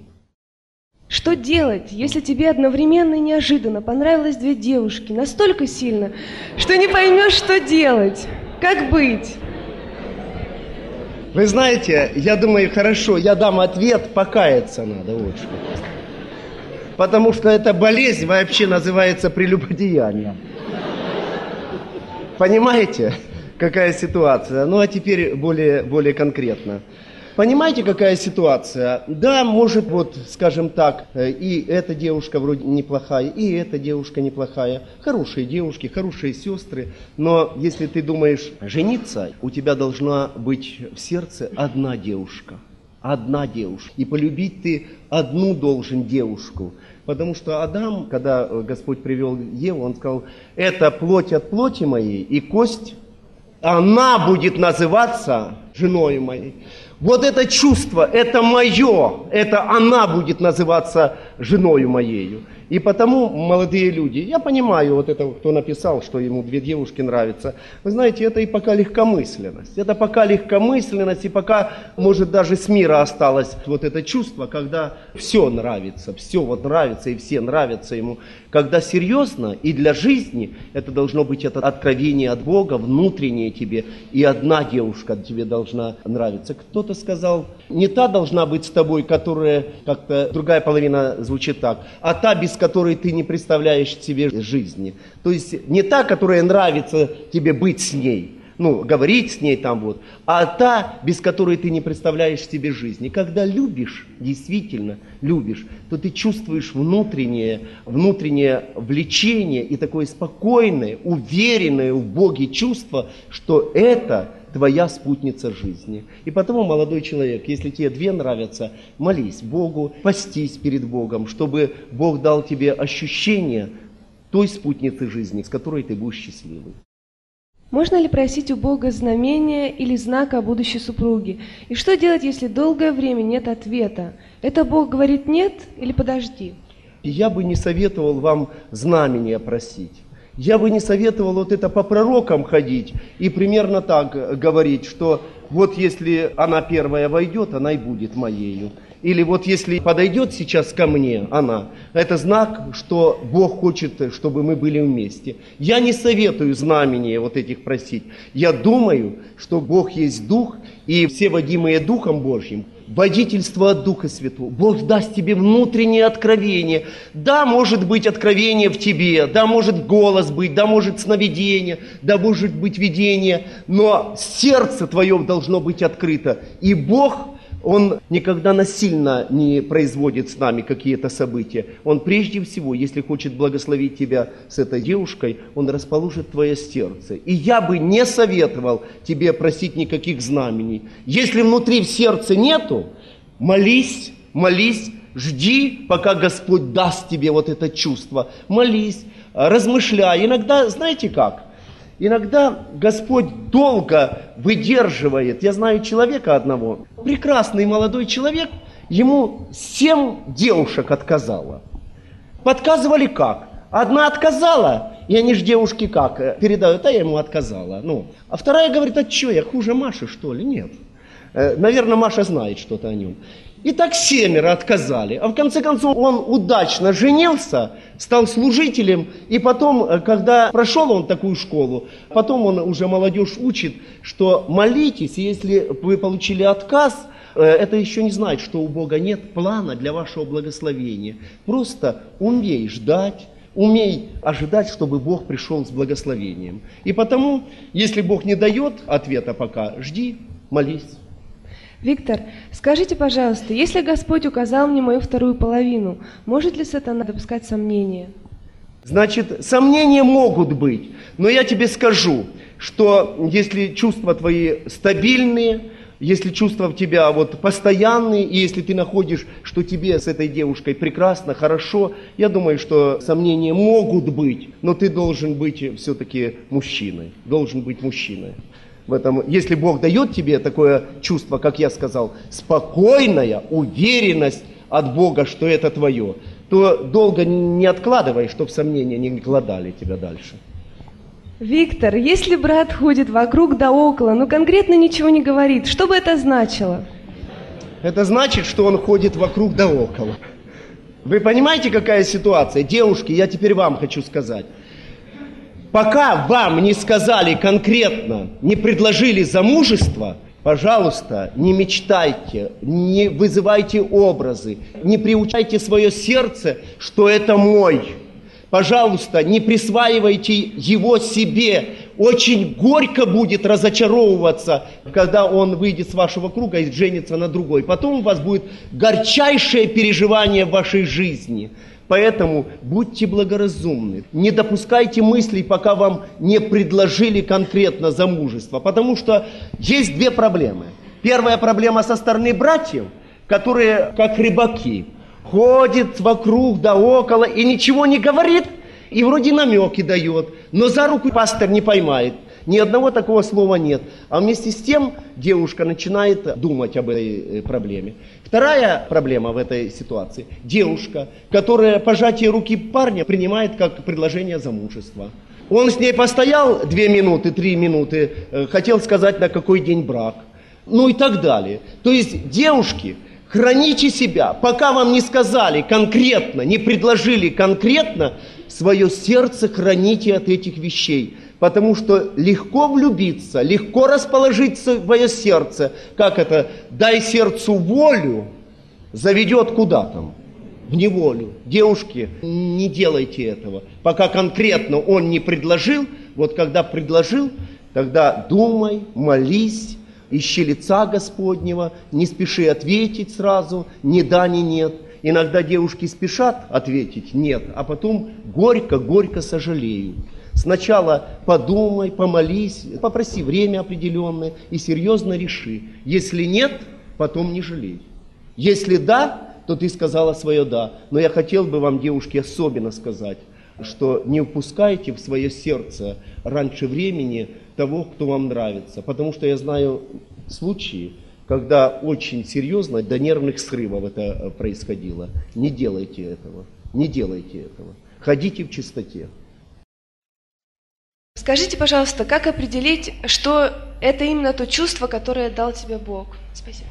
Что делать, если тебе одновременно и неожиданно понравилось 2 девушки настолько сильно, что не поймешь, что делать? Как быть? Вы знаете, я думаю, хорошо, я дам ответ: покаяться надо, вот что. Потому что эта болезнь вообще называется прелюбодеянием. Понимаете, какая ситуация? Ну а теперь более конкретно. Понимаете, какая ситуация? Да, может, вот, скажем так, и эта девушка вроде неплохая, и эта девушка неплохая. Хорошие девушки, хорошие сестры. Но если ты думаешь жениться, у тебя должна быть в сердце одна девушка. Одна девушка. И полюбить ты одну должен девушку. Потому что Адам, когда Господь привел Еву, он сказал: это плоть от плоти моей и кость, она будет называться женой моей. Вот это чувство, это мое, это она будет называться женою моею. И потому, молодые люди, я понимаю вот это, кто написал, что ему 2 девушки нравятся. Вы знаете, это и пока легкомысленность. Это пока легкомысленность, и пока, может, даже с мира осталось вот это чувство, когда все нравится, все вот нравится, и все нравятся ему. Когда серьезно и для жизни, это должно быть это откровение от Бога, внутреннее тебе, и одна девушка тебе должна нравиться. Кто-то сказал, не та должна быть с тобой, которая, как-то другая половина звучит так, а та, без которой ты не представляешь себе жизни. То есть не та, которая нравится тебе быть с ней, ну, говорить с ней там вот, а та, без которой ты не представляешь себе жизни. Когда любишь, действительно любишь, то ты чувствуешь внутреннее влечение и такое спокойное, уверенное в Боге чувство, что это твоя спутница жизни. И потому, молодой человек, если тебе 2 нравятся, молись Богу, постись перед Богом, чтобы Бог дал тебе ощущение той спутницы жизни, с которой ты будешь счастливый. Можно ли просить у Бога знамения или знака о будущей супруге? И что делать, если долгое время нет ответа? Это Бог говорит нет или подожди? Я бы не советовал вам знамения просить. Я бы не советовал вот это по пророкам ходить и примерно так говорить, что вот если она первая войдет, она и будет моею. Или вот если подойдет сейчас ко мне она, это знак, что Бог хочет, чтобы мы были вместе. Я не советую знамения вот этих просить. Я думаю, что Бог есть Дух, и все водимые Духом Божьим, водительство от Духа Святого. Бог даст тебе внутреннее откровение. Да, может быть откровение в тебе, да, может голос быть, да, может сновидение, да, может быть видение, но сердце твое должно быть открыто. И Бог, Он никогда насильно не производит с нами какие-то события. Он прежде всего, если хочет благословить тебя с этой девушкой, Он расположит твое сердце. И я бы не советовал тебе просить никаких знамений. Если внутри в сердце нету, молись, жди, пока Господь даст тебе вот это чувство. Молись, размышляй. Иногда, знаете как? Иногда Господь долго выдерживает. Я знаю человека одного, прекрасный молодой человек, ему 7 девушек отказало. Подсказывали как? Одна отказала, и они же девушки как? Передают, а я ему отказала. Ну. А вторая говорит, а что, я хуже Маши, что ли? Нет. Наверное, Маша знает что-то о нем. И так 7 отказали. А в конце концов он удачно женился, стал служителем. И потом, когда прошел он такую школу, потом он уже молодежь учит, что молитесь, и если вы получили отказ, это еще не значит, что у Бога нет плана для вашего благословения. Просто умей ждать, умей ожидать, чтобы Бог пришел с благословением. И потому, если Бог не дает ответа пока, жди, молись. Виктор, скажите, пожалуйста, если Господь указал мне мою вторую половину, может ли сатана допускать сомнения? Значит, сомнения могут быть, но я тебе скажу, что если чувства твои стабильные, если чувства у тебя вот постоянные, и если ты находишь, что тебе с этой девушкой прекрасно, хорошо, я думаю, что сомнения могут быть, но ты должен быть все-таки мужчиной, должен быть мужчиной. В этом, если Бог дает тебе такое чувство, как я сказал, спокойная уверенность от Бога, что это твое, то долго не откладывай, чтобы сомнения не кладали тебя дальше. Виктор, если брат ходит вокруг да около, но конкретно ничего не говорит, что бы это значило? Это значит, что он ходит вокруг да около. Вы понимаете, какая ситуация? Девушки, я теперь вам хочу сказать. Пока вам не сказали конкретно, не предложили замужество, пожалуйста, не мечтайте, не вызывайте образы, не приучайте свое сердце, что это мой. Пожалуйста, не присваивайте его себе. Очень горько будет разочаровываться, когда он выйдет с вашего круга и женится на другой. Потом у вас будет горчайшее переживание в вашей жизни. Поэтому будьте благоразумны, не допускайте мыслей, пока вам не предложили конкретно замужество, потому что есть 2 проблемы. Первая проблема со стороны братьев, которые как рыбаки, ходят вокруг да около и ничего не говорит, и вроде намеки дает, но за руку пастор не поймает. Ни одного такого слова нет. А вместе с тем девушка начинает думать об этой проблеме. Вторая проблема в этой ситуации. Девушка, которая пожатие руки парня принимает как предложение замужества. Он с ней постоял 2 минуты, 3 минуты, хотел сказать, на какой день брак. Ну и так далее. То есть, девушки, храните себя, пока вам не сказали конкретно, не предложили конкретно, свое сердце храните от этих вещей. Потому что легко влюбиться, легко расположить свое сердце. Как это? Дай сердцу волю, заведет куда там? В неволю. Девушки, не делайте этого. Пока конкретно он не предложил, вот когда предложил, тогда думай, молись, ищи лица Господнего, не спеши ответить сразу, ни да, ни нет. Иногда девушки спешат ответить нет, а потом горько-горько сожалеют. Сначала подумай, помолись, попроси время определенное и серьезно реши. Если нет, потом не жалей. Если да, то ты сказала свое да. Но я хотел бы вам, девушки, особенно сказать, что не упускайте в свое сердце раньше времени того, кто вам нравится. Потому что я знаю случаи, когда очень серьезно до нервных срывов это происходило. Не делайте этого. Не делайте этого. Ходите в чистоте. Скажите, пожалуйста, как определить, что это именно то чувство, которое дал тебе Бог? Спасибо.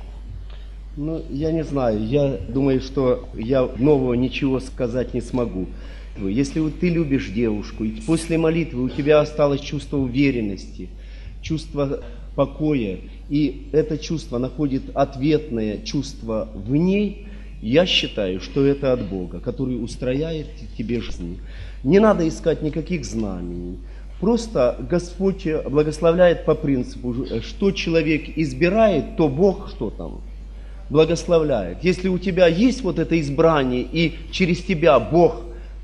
Ну, я не знаю. Я думаю, что я нового ничего сказать не смогу. Если вот ты любишь девушку, и после молитвы у тебя осталось чувство уверенности, чувство покоя, и это чувство находит ответное чувство в ней, я считаю, что это от Бога, который устрояет тебе жизнь. Не надо искать никаких знамений. Просто Господь благословляет по принципу, что человек избирает, то Бог что там? Благословляет. Если у тебя есть вот это избрание, и через тебя Бог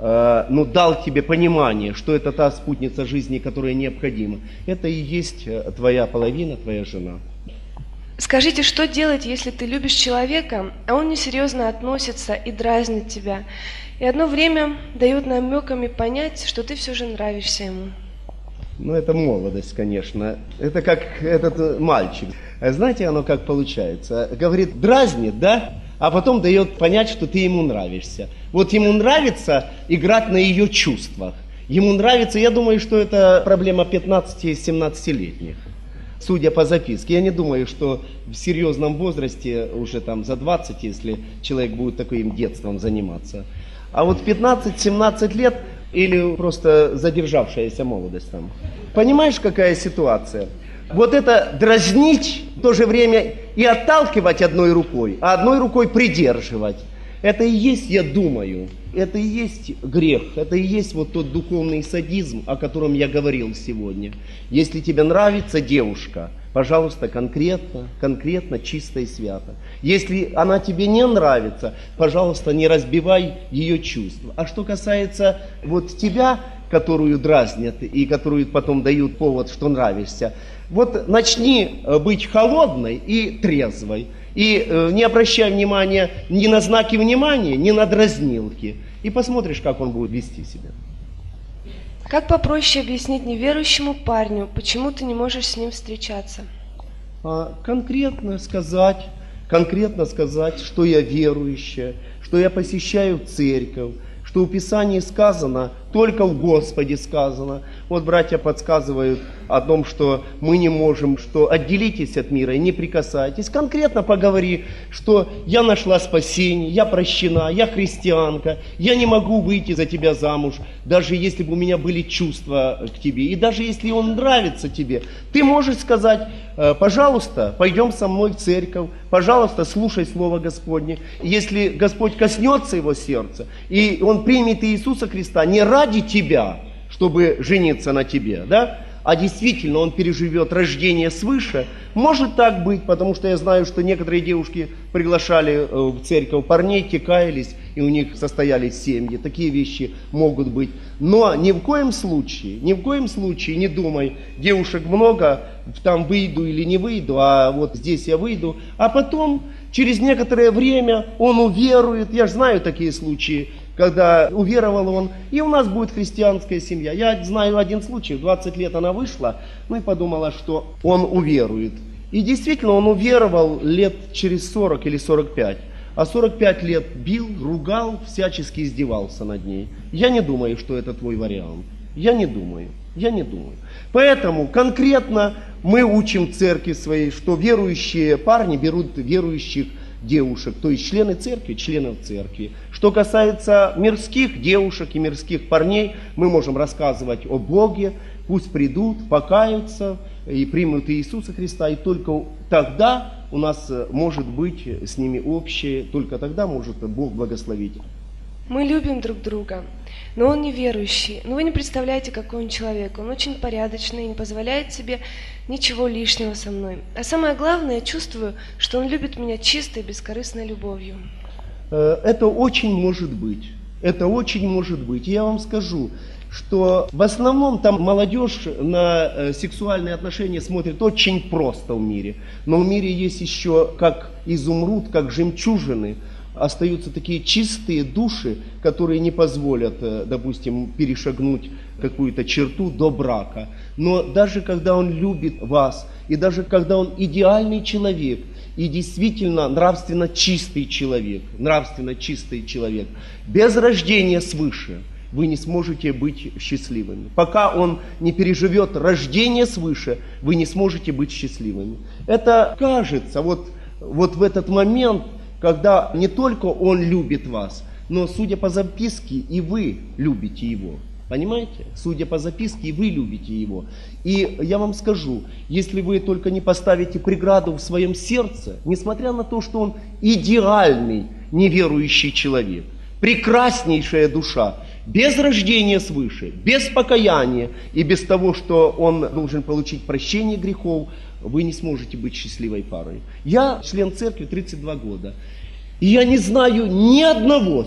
дал тебе понимание, что это та спутница жизни, которая необходима, это и есть твоя половина, твоя жена. Скажите, что делать, если ты любишь человека, а он несерьезно относится и дразнит тебя, и одно время дает намеками понять, что ты все же нравишься ему? Ну, это молодость, конечно. Это как этот мальчик. Знаете, оно как получается? Говорит, дразнит, да? А потом дает понять, что ты ему нравишься. Вот ему нравится играть на ее чувствах. Ему нравится, я думаю, что это проблема 15-17-летних. Судя по записке. Я не думаю, что в серьезном возрасте, уже там за 20, если человек будет таким детством заниматься. А вот 15-17 лет или просто задержавшаяся молодость там. Понимаешь, какая ситуация? Вот это дразнить, в то же время и отталкивать одной рукой, а одной рукой придерживать. Это и есть, я думаю, это и есть грех, это и есть вот тот духовный садизм, о котором я говорил сегодня. Если тебе нравится девушка, пожалуйста, конкретно, чисто и свято. Если она тебе не нравится, пожалуйста, не разбивай ее чувства. А что касается вот тебя, которую дразнят и которую потом дают повод, что нравишься, вот начни быть холодной и трезвой. И не обращай внимания ни на знаки внимания, ни на дразнилки. И посмотришь, как он будет вести себя. Как попроще объяснить неверующему парню, почему ты не можешь с ним встречаться? Конкретно сказать, что я верующая, что я посещаю церковь, что в Писании сказано, только в Господе сказано. Вот братья подсказывают о том, что мы не можем, что отделитесь от мира и не прикасайтесь. Конкретно поговори, что я нашла спасение, я прощена, я христианка, я не могу выйти за тебя замуж, даже если бы у меня были чувства к тебе. И даже если он нравится тебе, ты можешь сказать, пожалуйста, пойдем со мной в церковь, пожалуйста, слушай Слово Господне. Если Господь коснется его сердца, и он примет Иисуса Христа не ради тебя, чтобы жениться на тебе, да, а действительно он переживет рождение свыше, может так быть, потому что я знаю, что некоторые девушки приглашали в церковь парней, те каялись, и у них состоялись семьи. Такие вещи могут быть. Но ни в коем случае не думай, девушек много, там выйду или не выйду, а вот здесь я выйду. А потом Через некоторое время он уверует. Я же знаю такие случаи, когда уверовал он, и у нас будет христианская семья. Я знаю один случай, в 20 лет она вышла, и подумала, что он уверует. И действительно, он уверовал лет через 40 или 45. А 45 лет бил, ругал, всячески издевался над ней. Я не думаю, что это твой вариант. Я не думаю. Поэтому конкретно мы учим в церкви своей, что верующие парни берут верующих девушек, то есть члены церкви, членов церкви. Что касается мирских девушек и мирских парней, мы можем рассказывать о Боге, пусть придут, покаются и примут Иисуса Христа, и только тогда у нас может быть с ними общее, только тогда может Бог благословить. Мы любим друг друга, но он неверующий. Но вы не представляете, какой он человек. Он очень порядочный и не позволяет себе ничего лишнего со мной. А самое главное, я чувствую, что он любит меня чистой, бескорыстной любовью. Это очень может быть. Это очень может быть. И я вам скажу, что в основном там молодежь на сексуальные отношения смотрит очень просто в мире. Но в мире есть еще как изумруд, как жемчужины. Остаются такие чистые души, которые не позволят, допустим, перешагнуть какую-то черту до брака. Но даже когда он любит вас, и даже когда он идеальный человек, и действительно нравственно чистый человек, без рождения свыше, вы не сможете быть счастливыми. Пока он не переживет рождение свыше, вы не сможете быть счастливыми. Это кажется, вот в этот момент, когда не только он любит вас, но, судя по записке, и вы любите его. Понимаете? Судя по записке, и вы любите его. И я вам скажу, если вы только не поставите преграду в своем сердце, несмотря на то, что он идеальный неверующий человек, прекраснейшая душа, без рождения свыше, без покаяния и без того, что он должен получить прощение грехов, вы не сможете быть счастливой парой. Я член церкви 32 года. И я не знаю ни одного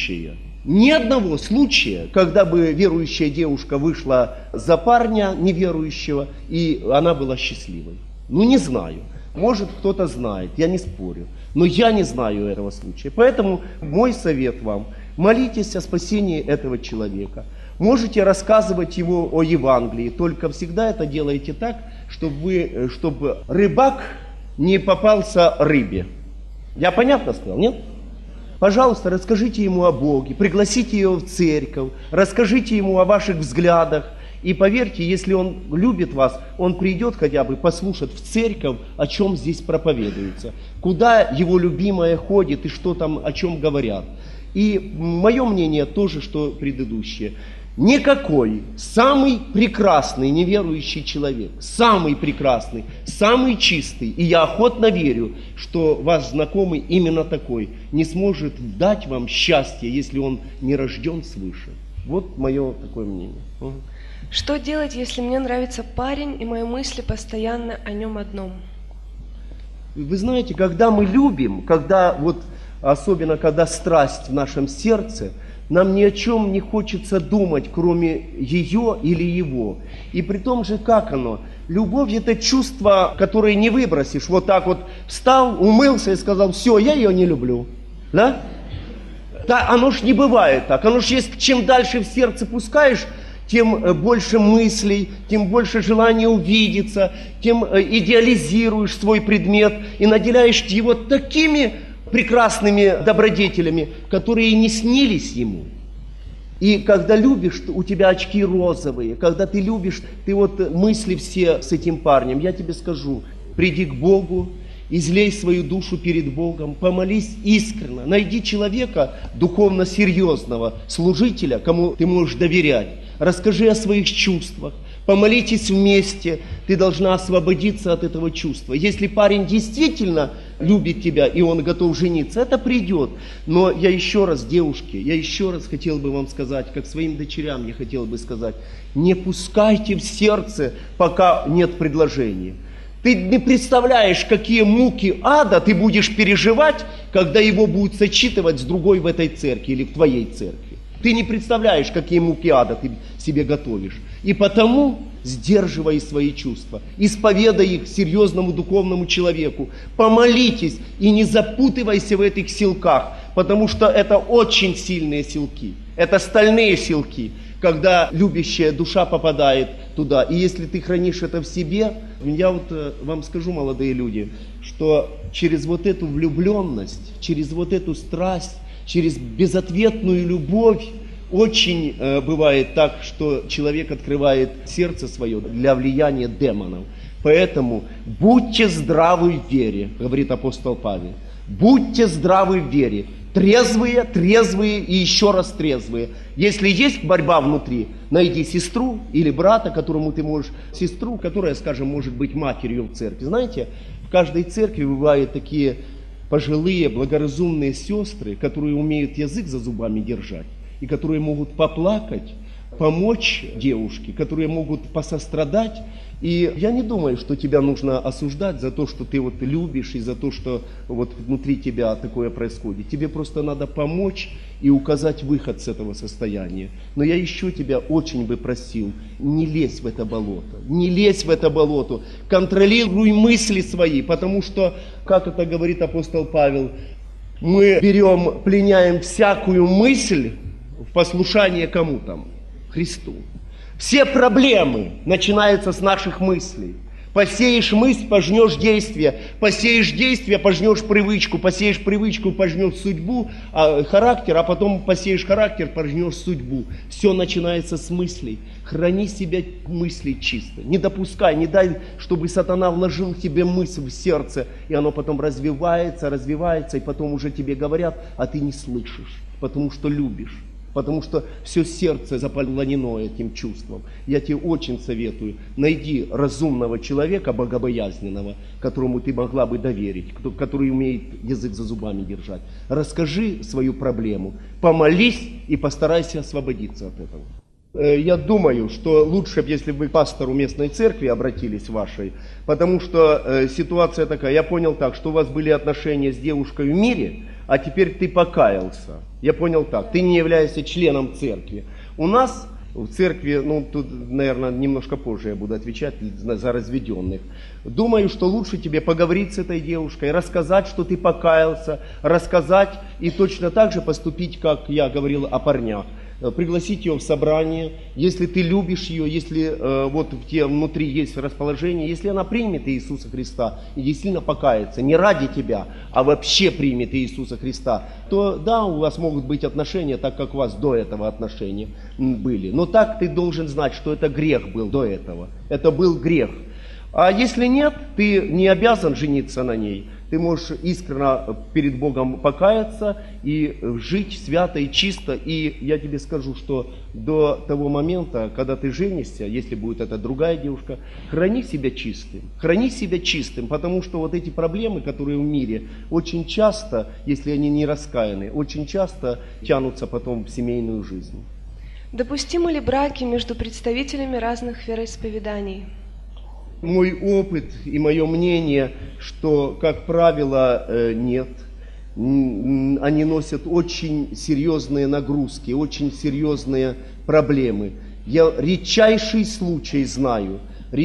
случая, когда бы верующая девушка вышла за парня неверующего, и она была счастливой. Не знаю. Может, кто-то знает, я не спорю. Но я не знаю этого случая. Поэтому мой совет вам: молитесь о спасении этого человека. Можете рассказывать его о Евангелии, только всегда это делайте так, чтобы рыбак не попался рыбе. Я понятно сказал, нет? Пожалуйста, расскажите ему о Боге, пригласите его в церковь, расскажите ему о ваших взглядах. И поверьте, если он любит вас, он придет хотя бы послушать в церковь, о чем здесь проповедуется, куда его любимая ходит и что там, о чем говорят. И мое мнение тоже, что предыдущее. Никакой самый прекрасный неверующий человек, самый прекрасный, самый чистый, и я охотно верю, что ваш знакомый именно такой, не сможет дать вам счастье, если он не рожден свыше. Вот мое такое мнение. Что делать, если мне нравится парень, и мои мысли постоянно о нем одном? Вы знаете, когда мы любим, особенно когда страсть в нашем сердце, нам ни о чем не хочется думать, кроме ее или его. И при том же, как оно? Любовь – это чувство, которое не выбросишь. Вот так вот встал, умылся и сказал: все, я ее не люблю. Да? Да, оно ж не бывает так. Оно ж есть, чем дальше в сердце пускаешь, тем больше мыслей, тем больше желания увидеться, тем идеализируешь свой предмет и наделяешь его такими прекрасными добродетелями, которые не снились ему. И когда любишь, у тебя очки розовые, когда ты любишь, ты мысли все с этим парнем. Я тебе скажу: приди к Богу, излей свою душу перед Богом, помолись искренне, найди человека духовно серьезного, служителя, кому ты можешь доверять. Расскажи о своих чувствах, помолитесь вместе, ты должна освободиться от этого чувства. Если парень действительно любит тебя и он готов жениться, это придет. Но я еще раз, девушки, хотел бы вам сказать, как своим дочерям я хотел бы сказать: не пускайте в сердце, пока нет предложения. Ты не представляешь, какие муки ада ты будешь переживать, когда его будут сочетывать с другой в этой церкви или в твоей церкви. Ты не представляешь, какие муки ада ты себе готовишь. И потому сдерживай свои чувства, исповедай их серьезному духовному человеку, помолитесь и не запутывайся в этих силках, потому что это очень сильные силки, это стальные силки, когда любящая душа попадает туда. И если ты хранишь это в себе, я вот вам скажу, молодые люди, что через вот эту влюбленность, через вот эту страсть, через безответную любовь, очень бывает так, что человек открывает сердце свое для влияния демонов. Поэтому будьте здравы в вере, говорит апостол Павел. Будьте здравы в вере. Трезвые, трезвые и еще раз трезвые. Если есть борьба внутри, найди сестру или брата, которому ты можешь... Сестру, которая, скажем, может быть матерью в церкви. Знаете, в каждой церкви бывают такие пожилые, благоразумные сестры, которые умеют язык за зубами держать. И которые могут поплакать, помочь девушке, которые могут посострадать. И я не думаю, что тебя нужно осуждать за то, что ты вот любишь, и за то, что вот внутри тебя такое происходит. Тебе просто надо помочь и указать выход с этого состояния. Но я еще тебя очень бы просил, не лезь в это болото, не лезь в это болото, контролируй мысли свои, потому что, как это говорит апостол Павел, мы берем, пленяем всякую мысль в послушание кому там? Христу. Все проблемы начинаются с наших мыслей. Посеешь мысль, пожнешь действие. Посеешь действие, пожнешь привычку. Посеешь привычку, пожнешь судьбу, характер, а потом посеешь характер, пожнешь судьбу. Все начинается с мыслей. Храни себя мысли чисто. Не допускай, не дай, чтобы сатана вложил тебе мысль в сердце, и оно потом развивается, развивается, и потом уже тебе говорят, а ты не слышишь, потому что любишь. Потому что все сердце заполонено этим чувством. Я тебе очень советую, найди разумного человека, богобоязненного, которому ты могла бы доверить, который умеет язык за зубами держать. Расскажи свою проблему, помолись и постарайся освободиться от этого. Я думаю, что лучше, если бы к пастору местной церкви обратились вашей, потому что ситуация такая, я понял так, что у вас были отношения с девушкой в мире, а теперь ты покаялся. Я понял так, ты не являешься членом церкви. У нас в церкви, тут, наверное, немножко позже я буду отвечать за разведенных. Думаю, что лучше тебе поговорить с этой девушкой, рассказать, что ты покаялся, рассказать и точно так же поступить, как я говорил о парнях. Пригласить ее в собрание, если ты любишь ее, если вот в тебе внутри есть расположение, если она примет Иисуса Христа и действительно покается, не ради тебя, а вообще примет Иисуса Христа, то да, у вас могут быть отношения, так как у вас до этого отношения были. Но так ты должен знать, что это грех был до этого. Это был грех. А если нет, ты не обязан жениться на ней. Ты можешь искренне перед Богом покаяться и жить свято и чисто. И я тебе скажу, что до того момента, когда ты женишься, если будет это другая девушка, храни себя чистым. Храни себя чистым, потому что вот эти проблемы, которые в мире, очень часто, если они не раскаяны, очень часто тянутся потом в семейную жизнь. Допустимы ли браки между представителями разных вероисповеданий? Мой опыт и мое мнение, что, как правило, нет. Они носят очень серьезные нагрузки, очень серьезные проблемы. Я редчайший случай знаю,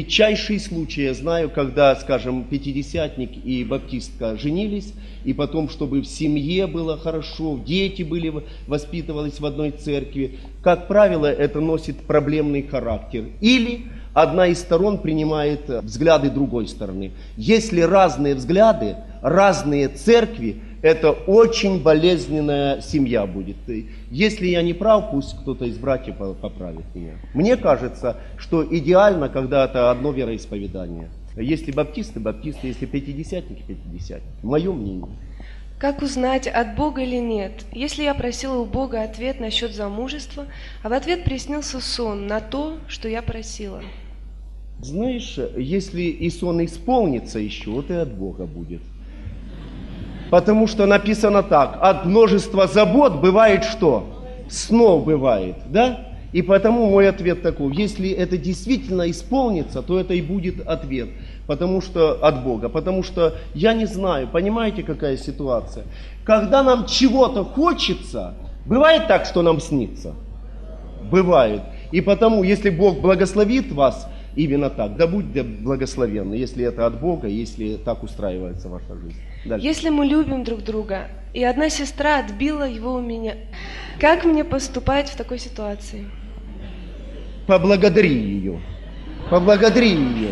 когда, скажем, пятидесятник и баптистка женились, и потом, чтобы в семье было хорошо, дети воспитывались в одной церкви. Как правило, это носит проблемный характер. Или одна из сторон принимает взгляды другой стороны. Если разные взгляды, разные церкви, это очень болезненная семья будет. Если я не прав, пусть кто-то из братьев поправит меня. Мне кажется, что идеально, когда это одно вероисповедание. Если баптисты, баптисты, если пятидесятники, пятидесятники. Мое мнение. Как узнать, от Бога или нет? Если я просила у Бога ответ насчет замужества, а в ответ приснился сон на то, что я просила. Знаешь, если и сон исполнится еще, вот и от Бога будет. Потому что написано так, от множества забот бывает что? Снов бывает, да? И потому мой ответ такой, если это действительно исполнится, то это и будет ответ, потому что от Бога. Потому что я не знаю, понимаете, какая ситуация? Когда нам чего-то хочется, Бывает так, что нам снится? Бывает. И потому, если Бог благословит вас именно так, да будьте благословенны, если это от Бога, если так устраивается ваша жизнь. Дальше. Если мы любим друг друга, и одна сестра отбила его у меня, как мне поступать в такой ситуации? Поблагодари ее. Поблагодари ее.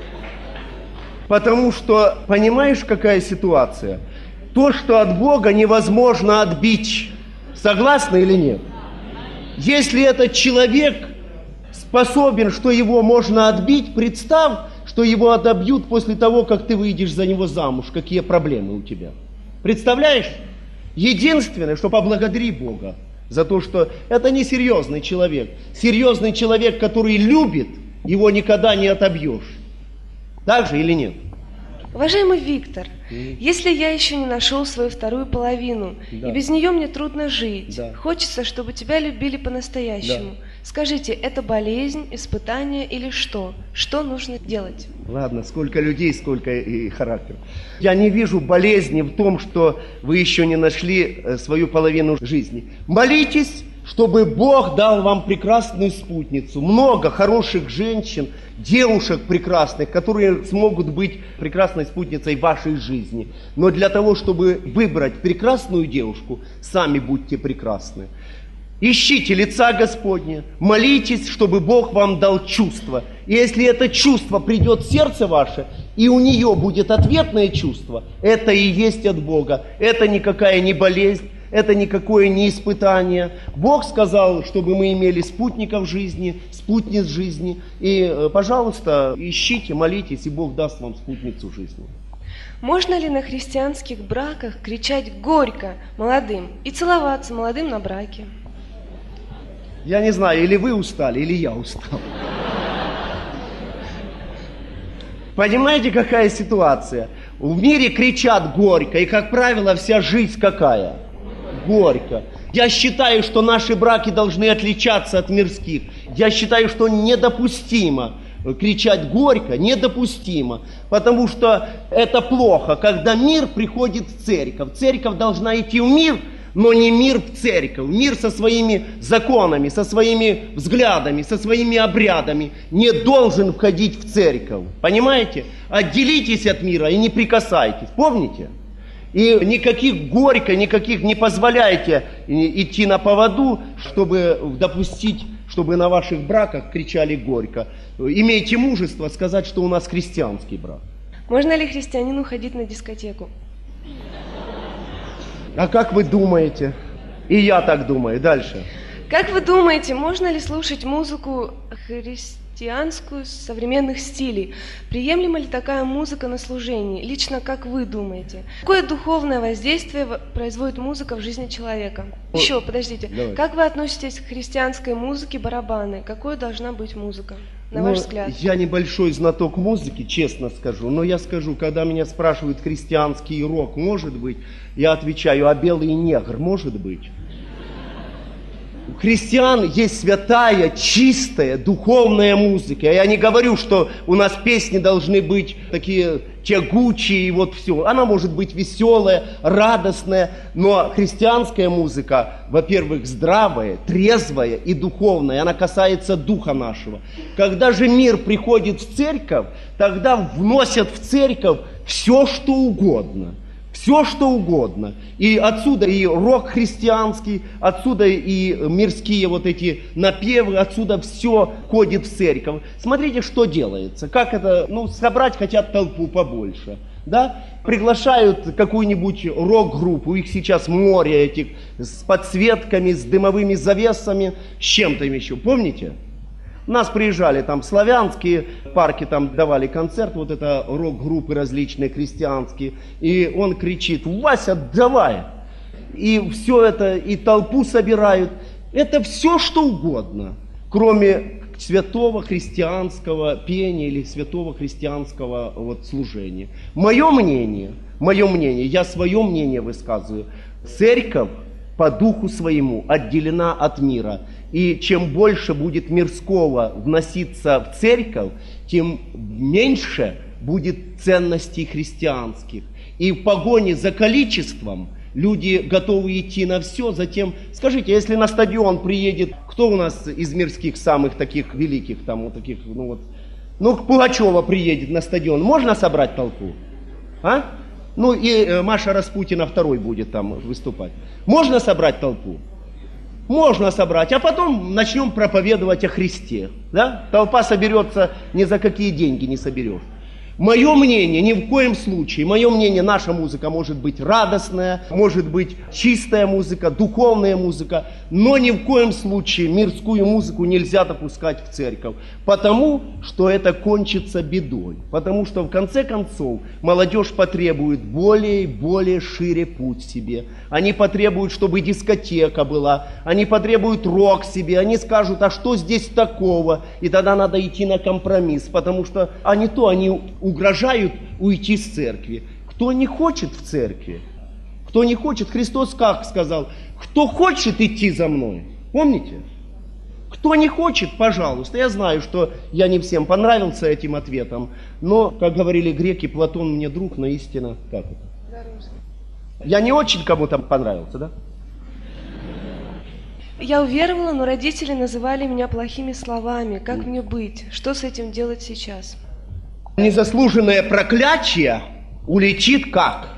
Потому что, понимаешь, какая ситуация? То, что от Бога невозможно отбить. Согласны или нет? Если этот человек способен, что его можно отбить, представь, что его отобьют после того, как ты выйдешь за него замуж. Какие проблемы у тебя. Представляешь? Единственное, что поблагодари Бога за то, что это не серьезный человек. Серьезный человек, который любит, его никогда не отобьешь. Так же или нет? Уважаемый Виктор, если я еще не нашел свою вторую половину, Да. и без нее мне трудно жить, Да. хочется, чтобы тебя любили по-настоящему. Скажите, это болезнь, испытание или что? Что нужно делать? Ладно, сколько людей, сколько и характер. Я не вижу болезни в том, что вы еще не нашли свою половину жизни. Молитесь, чтобы Бог дал вам прекрасную спутницу. Много хороших женщин, девушек прекрасных, которые смогут быть прекрасной спутницей вашей жизни. Но для того, чтобы выбрать прекрасную девушку, сами будьте прекрасны. Ищите лица Господня, молитесь, чтобы Бог вам дал чувство. И если это чувство придет в сердце ваше, и у нее будет ответное чувство, это и есть от Бога. Это никакая не болезнь, это никакое не испытание. Бог сказал, чтобы мы имели спутников жизни, спутниц жизни. И, пожалуйста, ищите, молитесь, и Бог даст вам спутницу жизни. Можно ли на христианских браках кричать горько молодым и целоваться молодым на браке? Я не знаю, или вы устали, или я устал. Понимаете, какая ситуация? В мире кричат горько, и, как правило, вся жизнь какая? Горько. Я считаю, что наши браки должны отличаться от мирских. Я считаю, что недопустимо кричать горько, недопустимо, потому что это плохо, когда мир приходит в церковь. Церковь должна идти в мир, но не мир в церковь. Мир со своими законами, со своими взглядами, со своими обрядами не должен входить в церковь. Понимаете? Отделитесь от мира и не прикасайтесь. Помните? И никаких горько, никаких не позволяйте идти на поводу, чтобы допустить, чтобы на ваших браках кричали горько. Имейте мужество сказать, что у нас христианский брак. Можно ли христианину ходить на дискотеку? А как вы думаете? И я так думаю. Дальше. Как вы думаете, можно ли слушать музыку христианскую с современных стилей? Приемлема ли такая музыка на служении? Лично как вы думаете? Какое духовное воздействие производит музыка в жизни человека? Еще, подождите. Давай. Как вы относитесь к христианской музыке барабаны? Какой должна быть музыка, на ваш взгляд? Я небольшой знаток музыки, честно скажу, но я скажу, когда меня спрашивают, христианский рок может быть, я отвечаю, а белый негр может быть? У христиан есть святая, чистая, духовная музыка. Я не говорю, что у нас песни должны быть такие тягучие и вот все. Она может быть веселая, радостная, но христианская музыка, во-первых, здравая, трезвая и духовная. Она касается духа нашего. Когда же мир приходит в церковь, тогда вносят в церковь все, что угодно. Все, что угодно. И отсюда и рок христианский, отсюда и мирские вот эти напевы, отсюда все ходит в церковь. Смотрите, что делается. Как это, собрать хотят толпу побольше. Да? Приглашают какую-нибудь рок-группу, их сейчас море этих, с подсветками, с дымовыми завесами, с чем-то еще. Помните? У нас приезжали там славянские парки, там давали концерт, вот это рок-группы различные христианские. И он кричит: «Вася, давай!» И все это, и толпу собирают. Это все, что угодно, кроме святого христианского пения или святого христианского служения. Мое мнение, я свое мнение высказываю. Церковь по духу своему отделена от мира. И чем больше будет мирского вноситься в церковь, тем меньше будет ценностей христианских. И в погоне за количеством Люди готовы идти на все, затем, скажите, если на стадион приедет, кто у нас из мирских самых таких великих, там вот таких, Пугачева приедет на стадион, можно собрать толпу? А? Ну и Маша Распутина второй будет там выступать. Можно собрать толпу? Можно собрать, а потом начнем проповедовать о Христе. Да? Толпа соберется, ни за какие деньги не соберешь. Мое мнение, ни в коем случае, мое мнение, наша музыка может быть радостная, может быть чистая музыка, духовная музыка, но ни в коем случае мирскую музыку нельзя допускать в церковь, потому что это кончится бедой, потому что в конце концов молодежь потребует более и более шире путь себе, они потребуют, чтобы дискотека была, они потребуют рок себе, они скажут, а что здесь такого, и тогда надо идти на компромисс, потому что они угрожают уйти с церкви. Кто не хочет в церкви, кто не хочет, Христос как сказал, кто хочет идти за мной, помните? Кто не хочет, пожалуйста. Я знаю, что я не всем понравился этим ответом, но, как говорили греки, Платон мне друг, но истина, как это? Я не очень кому-то понравился, да? Я уверовала, но родители называли меня плохими словами. Как мне быть? Что с этим делать сейчас? Незаслуженное проклятие улетит как?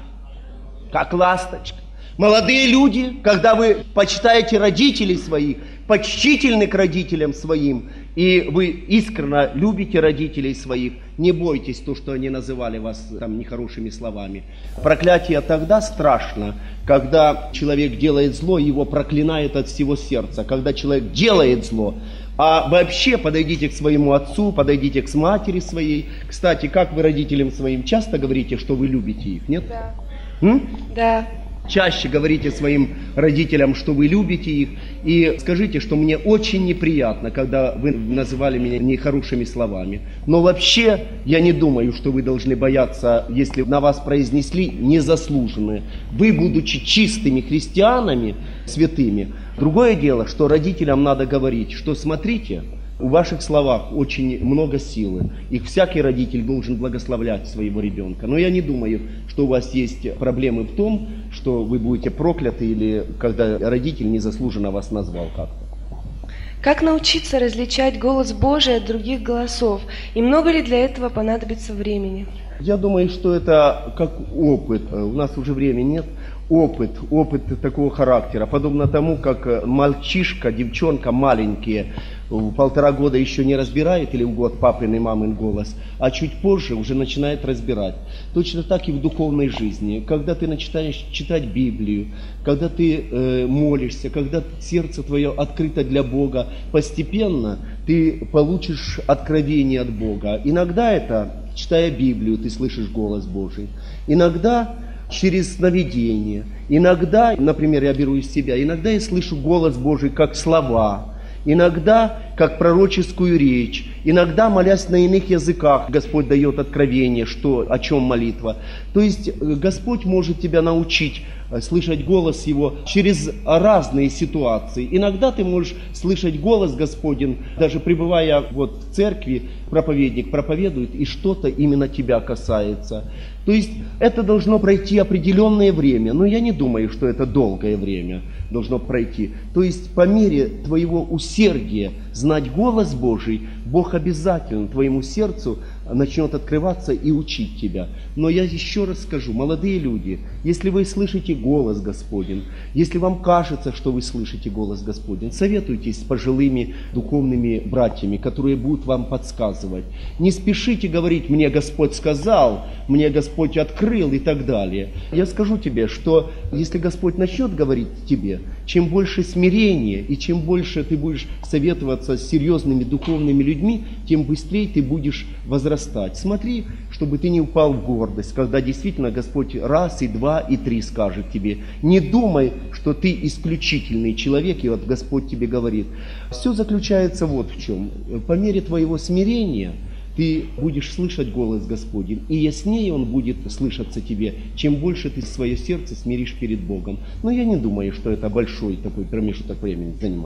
Как ласточка. Молодые люди, когда вы почитаете родителей своих, почтительны к родителям своим, и вы искренне любите родителей своих, не бойтесь то, что они называли вас там нехорошими словами. Проклятие тогда страшно, когда человек делает зло, его проклинают от всего сердца. Когда человек делает зло, а вообще подойдите к своему отцу, подойдите к матери своей. Кстати, как вы родителям своим часто говорите, что вы любите их, нет? Да. Да. Чаще говорите своим родителям, что вы любите их, и скажите, что мне очень неприятно, когда вы называли меня нехорошими словами. Но вообще я не думаю, что вы должны бояться, если на вас произнесли незаслуженные. Вы, будучи чистыми христианами, святыми, другое дело, что родителям надо говорить, что смотрите, в ваших словах очень много силы, и всякий родитель должен благословлять своего ребенка. Но я не думаю, что у вас есть проблемы в том, что вы будете прокляты, или когда родитель незаслуженно вас назвал как-то. Как научиться различать голос Божий от других голосов? И много ли для этого понадобится времени? Я думаю, что это как опыт. У нас уже времени нет. Опыт такого характера, подобно тому, как мальчишка, девчонка маленькие, в 1,5 года еще не разбирает или в год папин и мамин голос, а чуть позже уже начинает разбирать. Точно так и в духовной жизни. Когда ты начинаешь читать Библию, когда ты молишься, когда сердце твое открыто для Бога, постепенно ты получишь откровение от Бога. Иногда это, читая Библию, ты слышишь голос Божий. Иногда через сновидение. Иногда, например, я беру из себя, иногда я слышу голос Божий как слова, иногда как пророческую речь, иногда, молясь на иных языках, Господь дает откровение, о чем молитва. То есть Господь может тебя научить слышать голос Его через разные ситуации. Иногда ты можешь слышать голос Господень, даже пребывая в церкви, проповедник проповедует, и что-то именно тебя касается. То есть это должно пройти определенное время, но я не думаю, что это долгое время должно пройти. То есть по мере твоего усердия знать голос Божий, Бог обязательно твоему сердцу начнет открываться и учить тебя. Но я еще раз скажу, молодые люди, если вы слышите голос Господень, если вам кажется, что вы слышите голос Господень, советуйтесь с пожилыми духовными братьями, которые будут вам подсказывать. Не спешите говорить: мне Господь сказал, мне Господь открыл и так далее. Я скажу тебе, что если Господь начнет говорить тебе, чем больше смирения и чем больше ты будешь советоваться с серьезными духовными людьми, тем быстрее ты будешь возрастать. Смотри, чтобы ты не упал в гордость, когда действительно Господь раз, и два, и три скажет тебе. Не думай, что ты исключительный человек, и вот Господь тебе говорит. Все заключается вот в чем. По мере твоего смирения ты будешь слышать голос Господень, и яснее Он будет слышаться тебе, чем больше ты свое сердце смиришь перед Богом. Но я не думаю, что это большой такой промежуток времени занимает.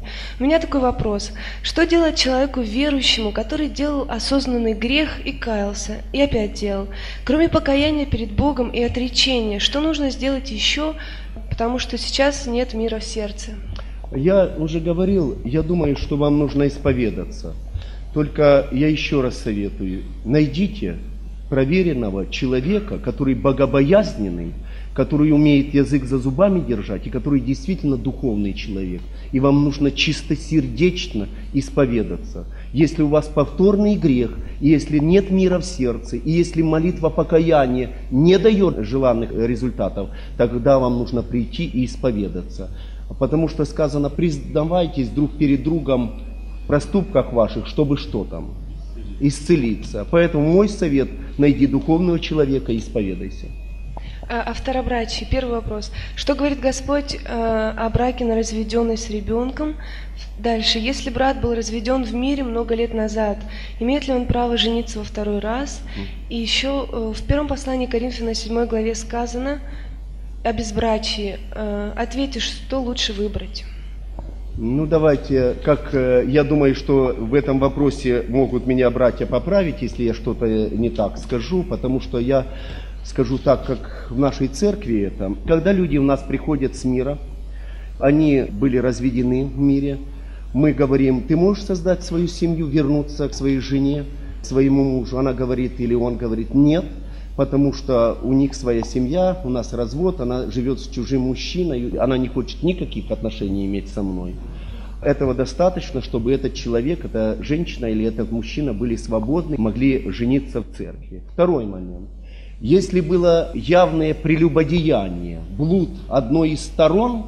У меня такой вопрос. Что делать человеку верующему, который делал осознанный грех и каялся, и опять делал? Кроме покаяния перед Богом и отречения, что нужно сделать еще, потому что сейчас нет мира в сердце? Я уже говорил, я думаю, что вам нужно исповедаться. Только я еще раз советую, найдите проверенного человека, который богобоязненный, который умеет язык за зубами держать и который действительно духовный человек. И вам нужно чистосердечно исповедаться. Если у вас повторный грех, и если нет мира в сердце, и если молитва покаяния не дает желанных результатов, тогда вам нужно прийти и исповедаться. Потому что сказано, признавайтесь друг перед другом в проступках ваших, чтобы что там? Исцелиться. Поэтому мой совет, найди духовного человека и исповедайся. О второбрачии. Первый вопрос. Что говорит Господь о браке на разведенной с ребенком? Дальше. Если брат был разведен в мире много лет назад, имеет ли он право жениться во второй раз? И еще в первом послании Коринфянам 7 главе сказано о безбрачии. Ответьте, что лучше выбрать? Ну давайте, я думаю, что в этом вопросе могут меня братья поправить, если я что-то не так скажу, потому что я скажу так, как в нашей церкви это. Когда люди у нас приходят с мира, они были разведены в мире, мы говорим, ты можешь создать свою семью, вернуться к своей жене, к своему мужу? Она говорит или он говорит, нет, потому что у них своя семья, у нас развод, она живет с чужим мужчиной, она не хочет никаких отношений иметь со мной. Этого достаточно, чтобы этот человек, эта женщина или этот мужчина были свободны, могли жениться в церкви. Второй момент. Если было явное прелюбодеяние, блуд одной из сторон,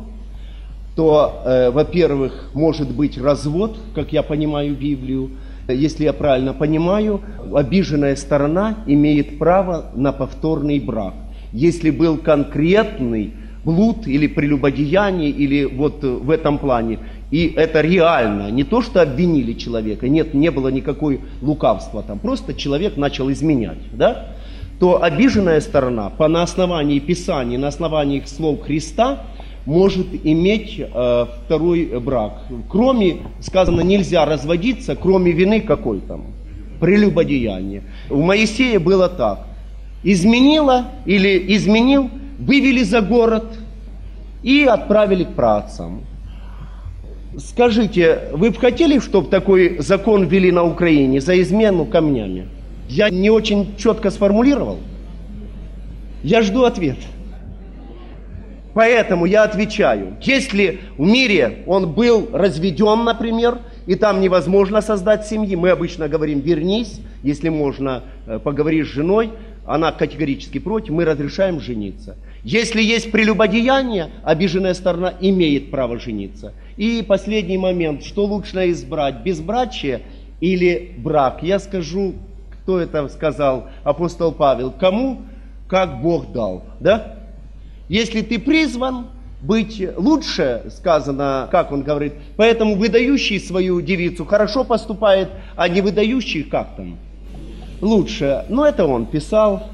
то, во-первых, может быть развод, как я понимаю Библию. Если я правильно понимаю, обиженная сторона имеет право на повторный брак. Если был конкретный блуд или прелюбодеяние, или вот в этом плане, и это реально, не то, что обвинили человека, нет, не было никакой лукавства там, просто человек начал изменять, да? То обиженная сторона на основании Писания, на основании слов Христа может иметь второй брак. Кроме, сказано, нельзя разводиться, кроме вины какой там? Прелюбодеяния. У Моисея было так. Изменила или изменил, вывели за город и отправили к праотцам. Скажите, вы бы хотели, чтобы такой закон ввели на Украине за измену камнями? Я не очень четко сформулировал. Я жду ответ. Поэтому я отвечаю, если в мире он был разведен, например, и там невозможно создать семьи, мы обычно говорим, вернись, если можно, поговори с женой, она категорически против, мы разрешаем жениться. Если есть прелюбодеяние, обиженная сторона имеет право жениться. И последний момент, что лучше избрать, безбрачие или брак? Я скажу, кто это сказал, апостол Павел, кому, как Бог дал, да? Если ты призван быть лучше, сказано, как он говорит, поэтому выдающий свою девицу хорошо поступает, а не выдающий, как там, лучше. Но это он писал,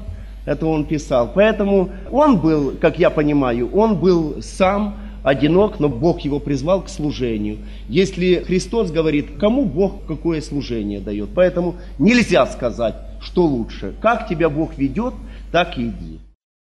Поэтому он был, как я понимаю, он был сам одинок, но Бог его призвал к служению. Если Христос говорит, кому Бог какое служение дает. Поэтому нельзя сказать, что лучше. Как тебя Бог ведет, так и иди.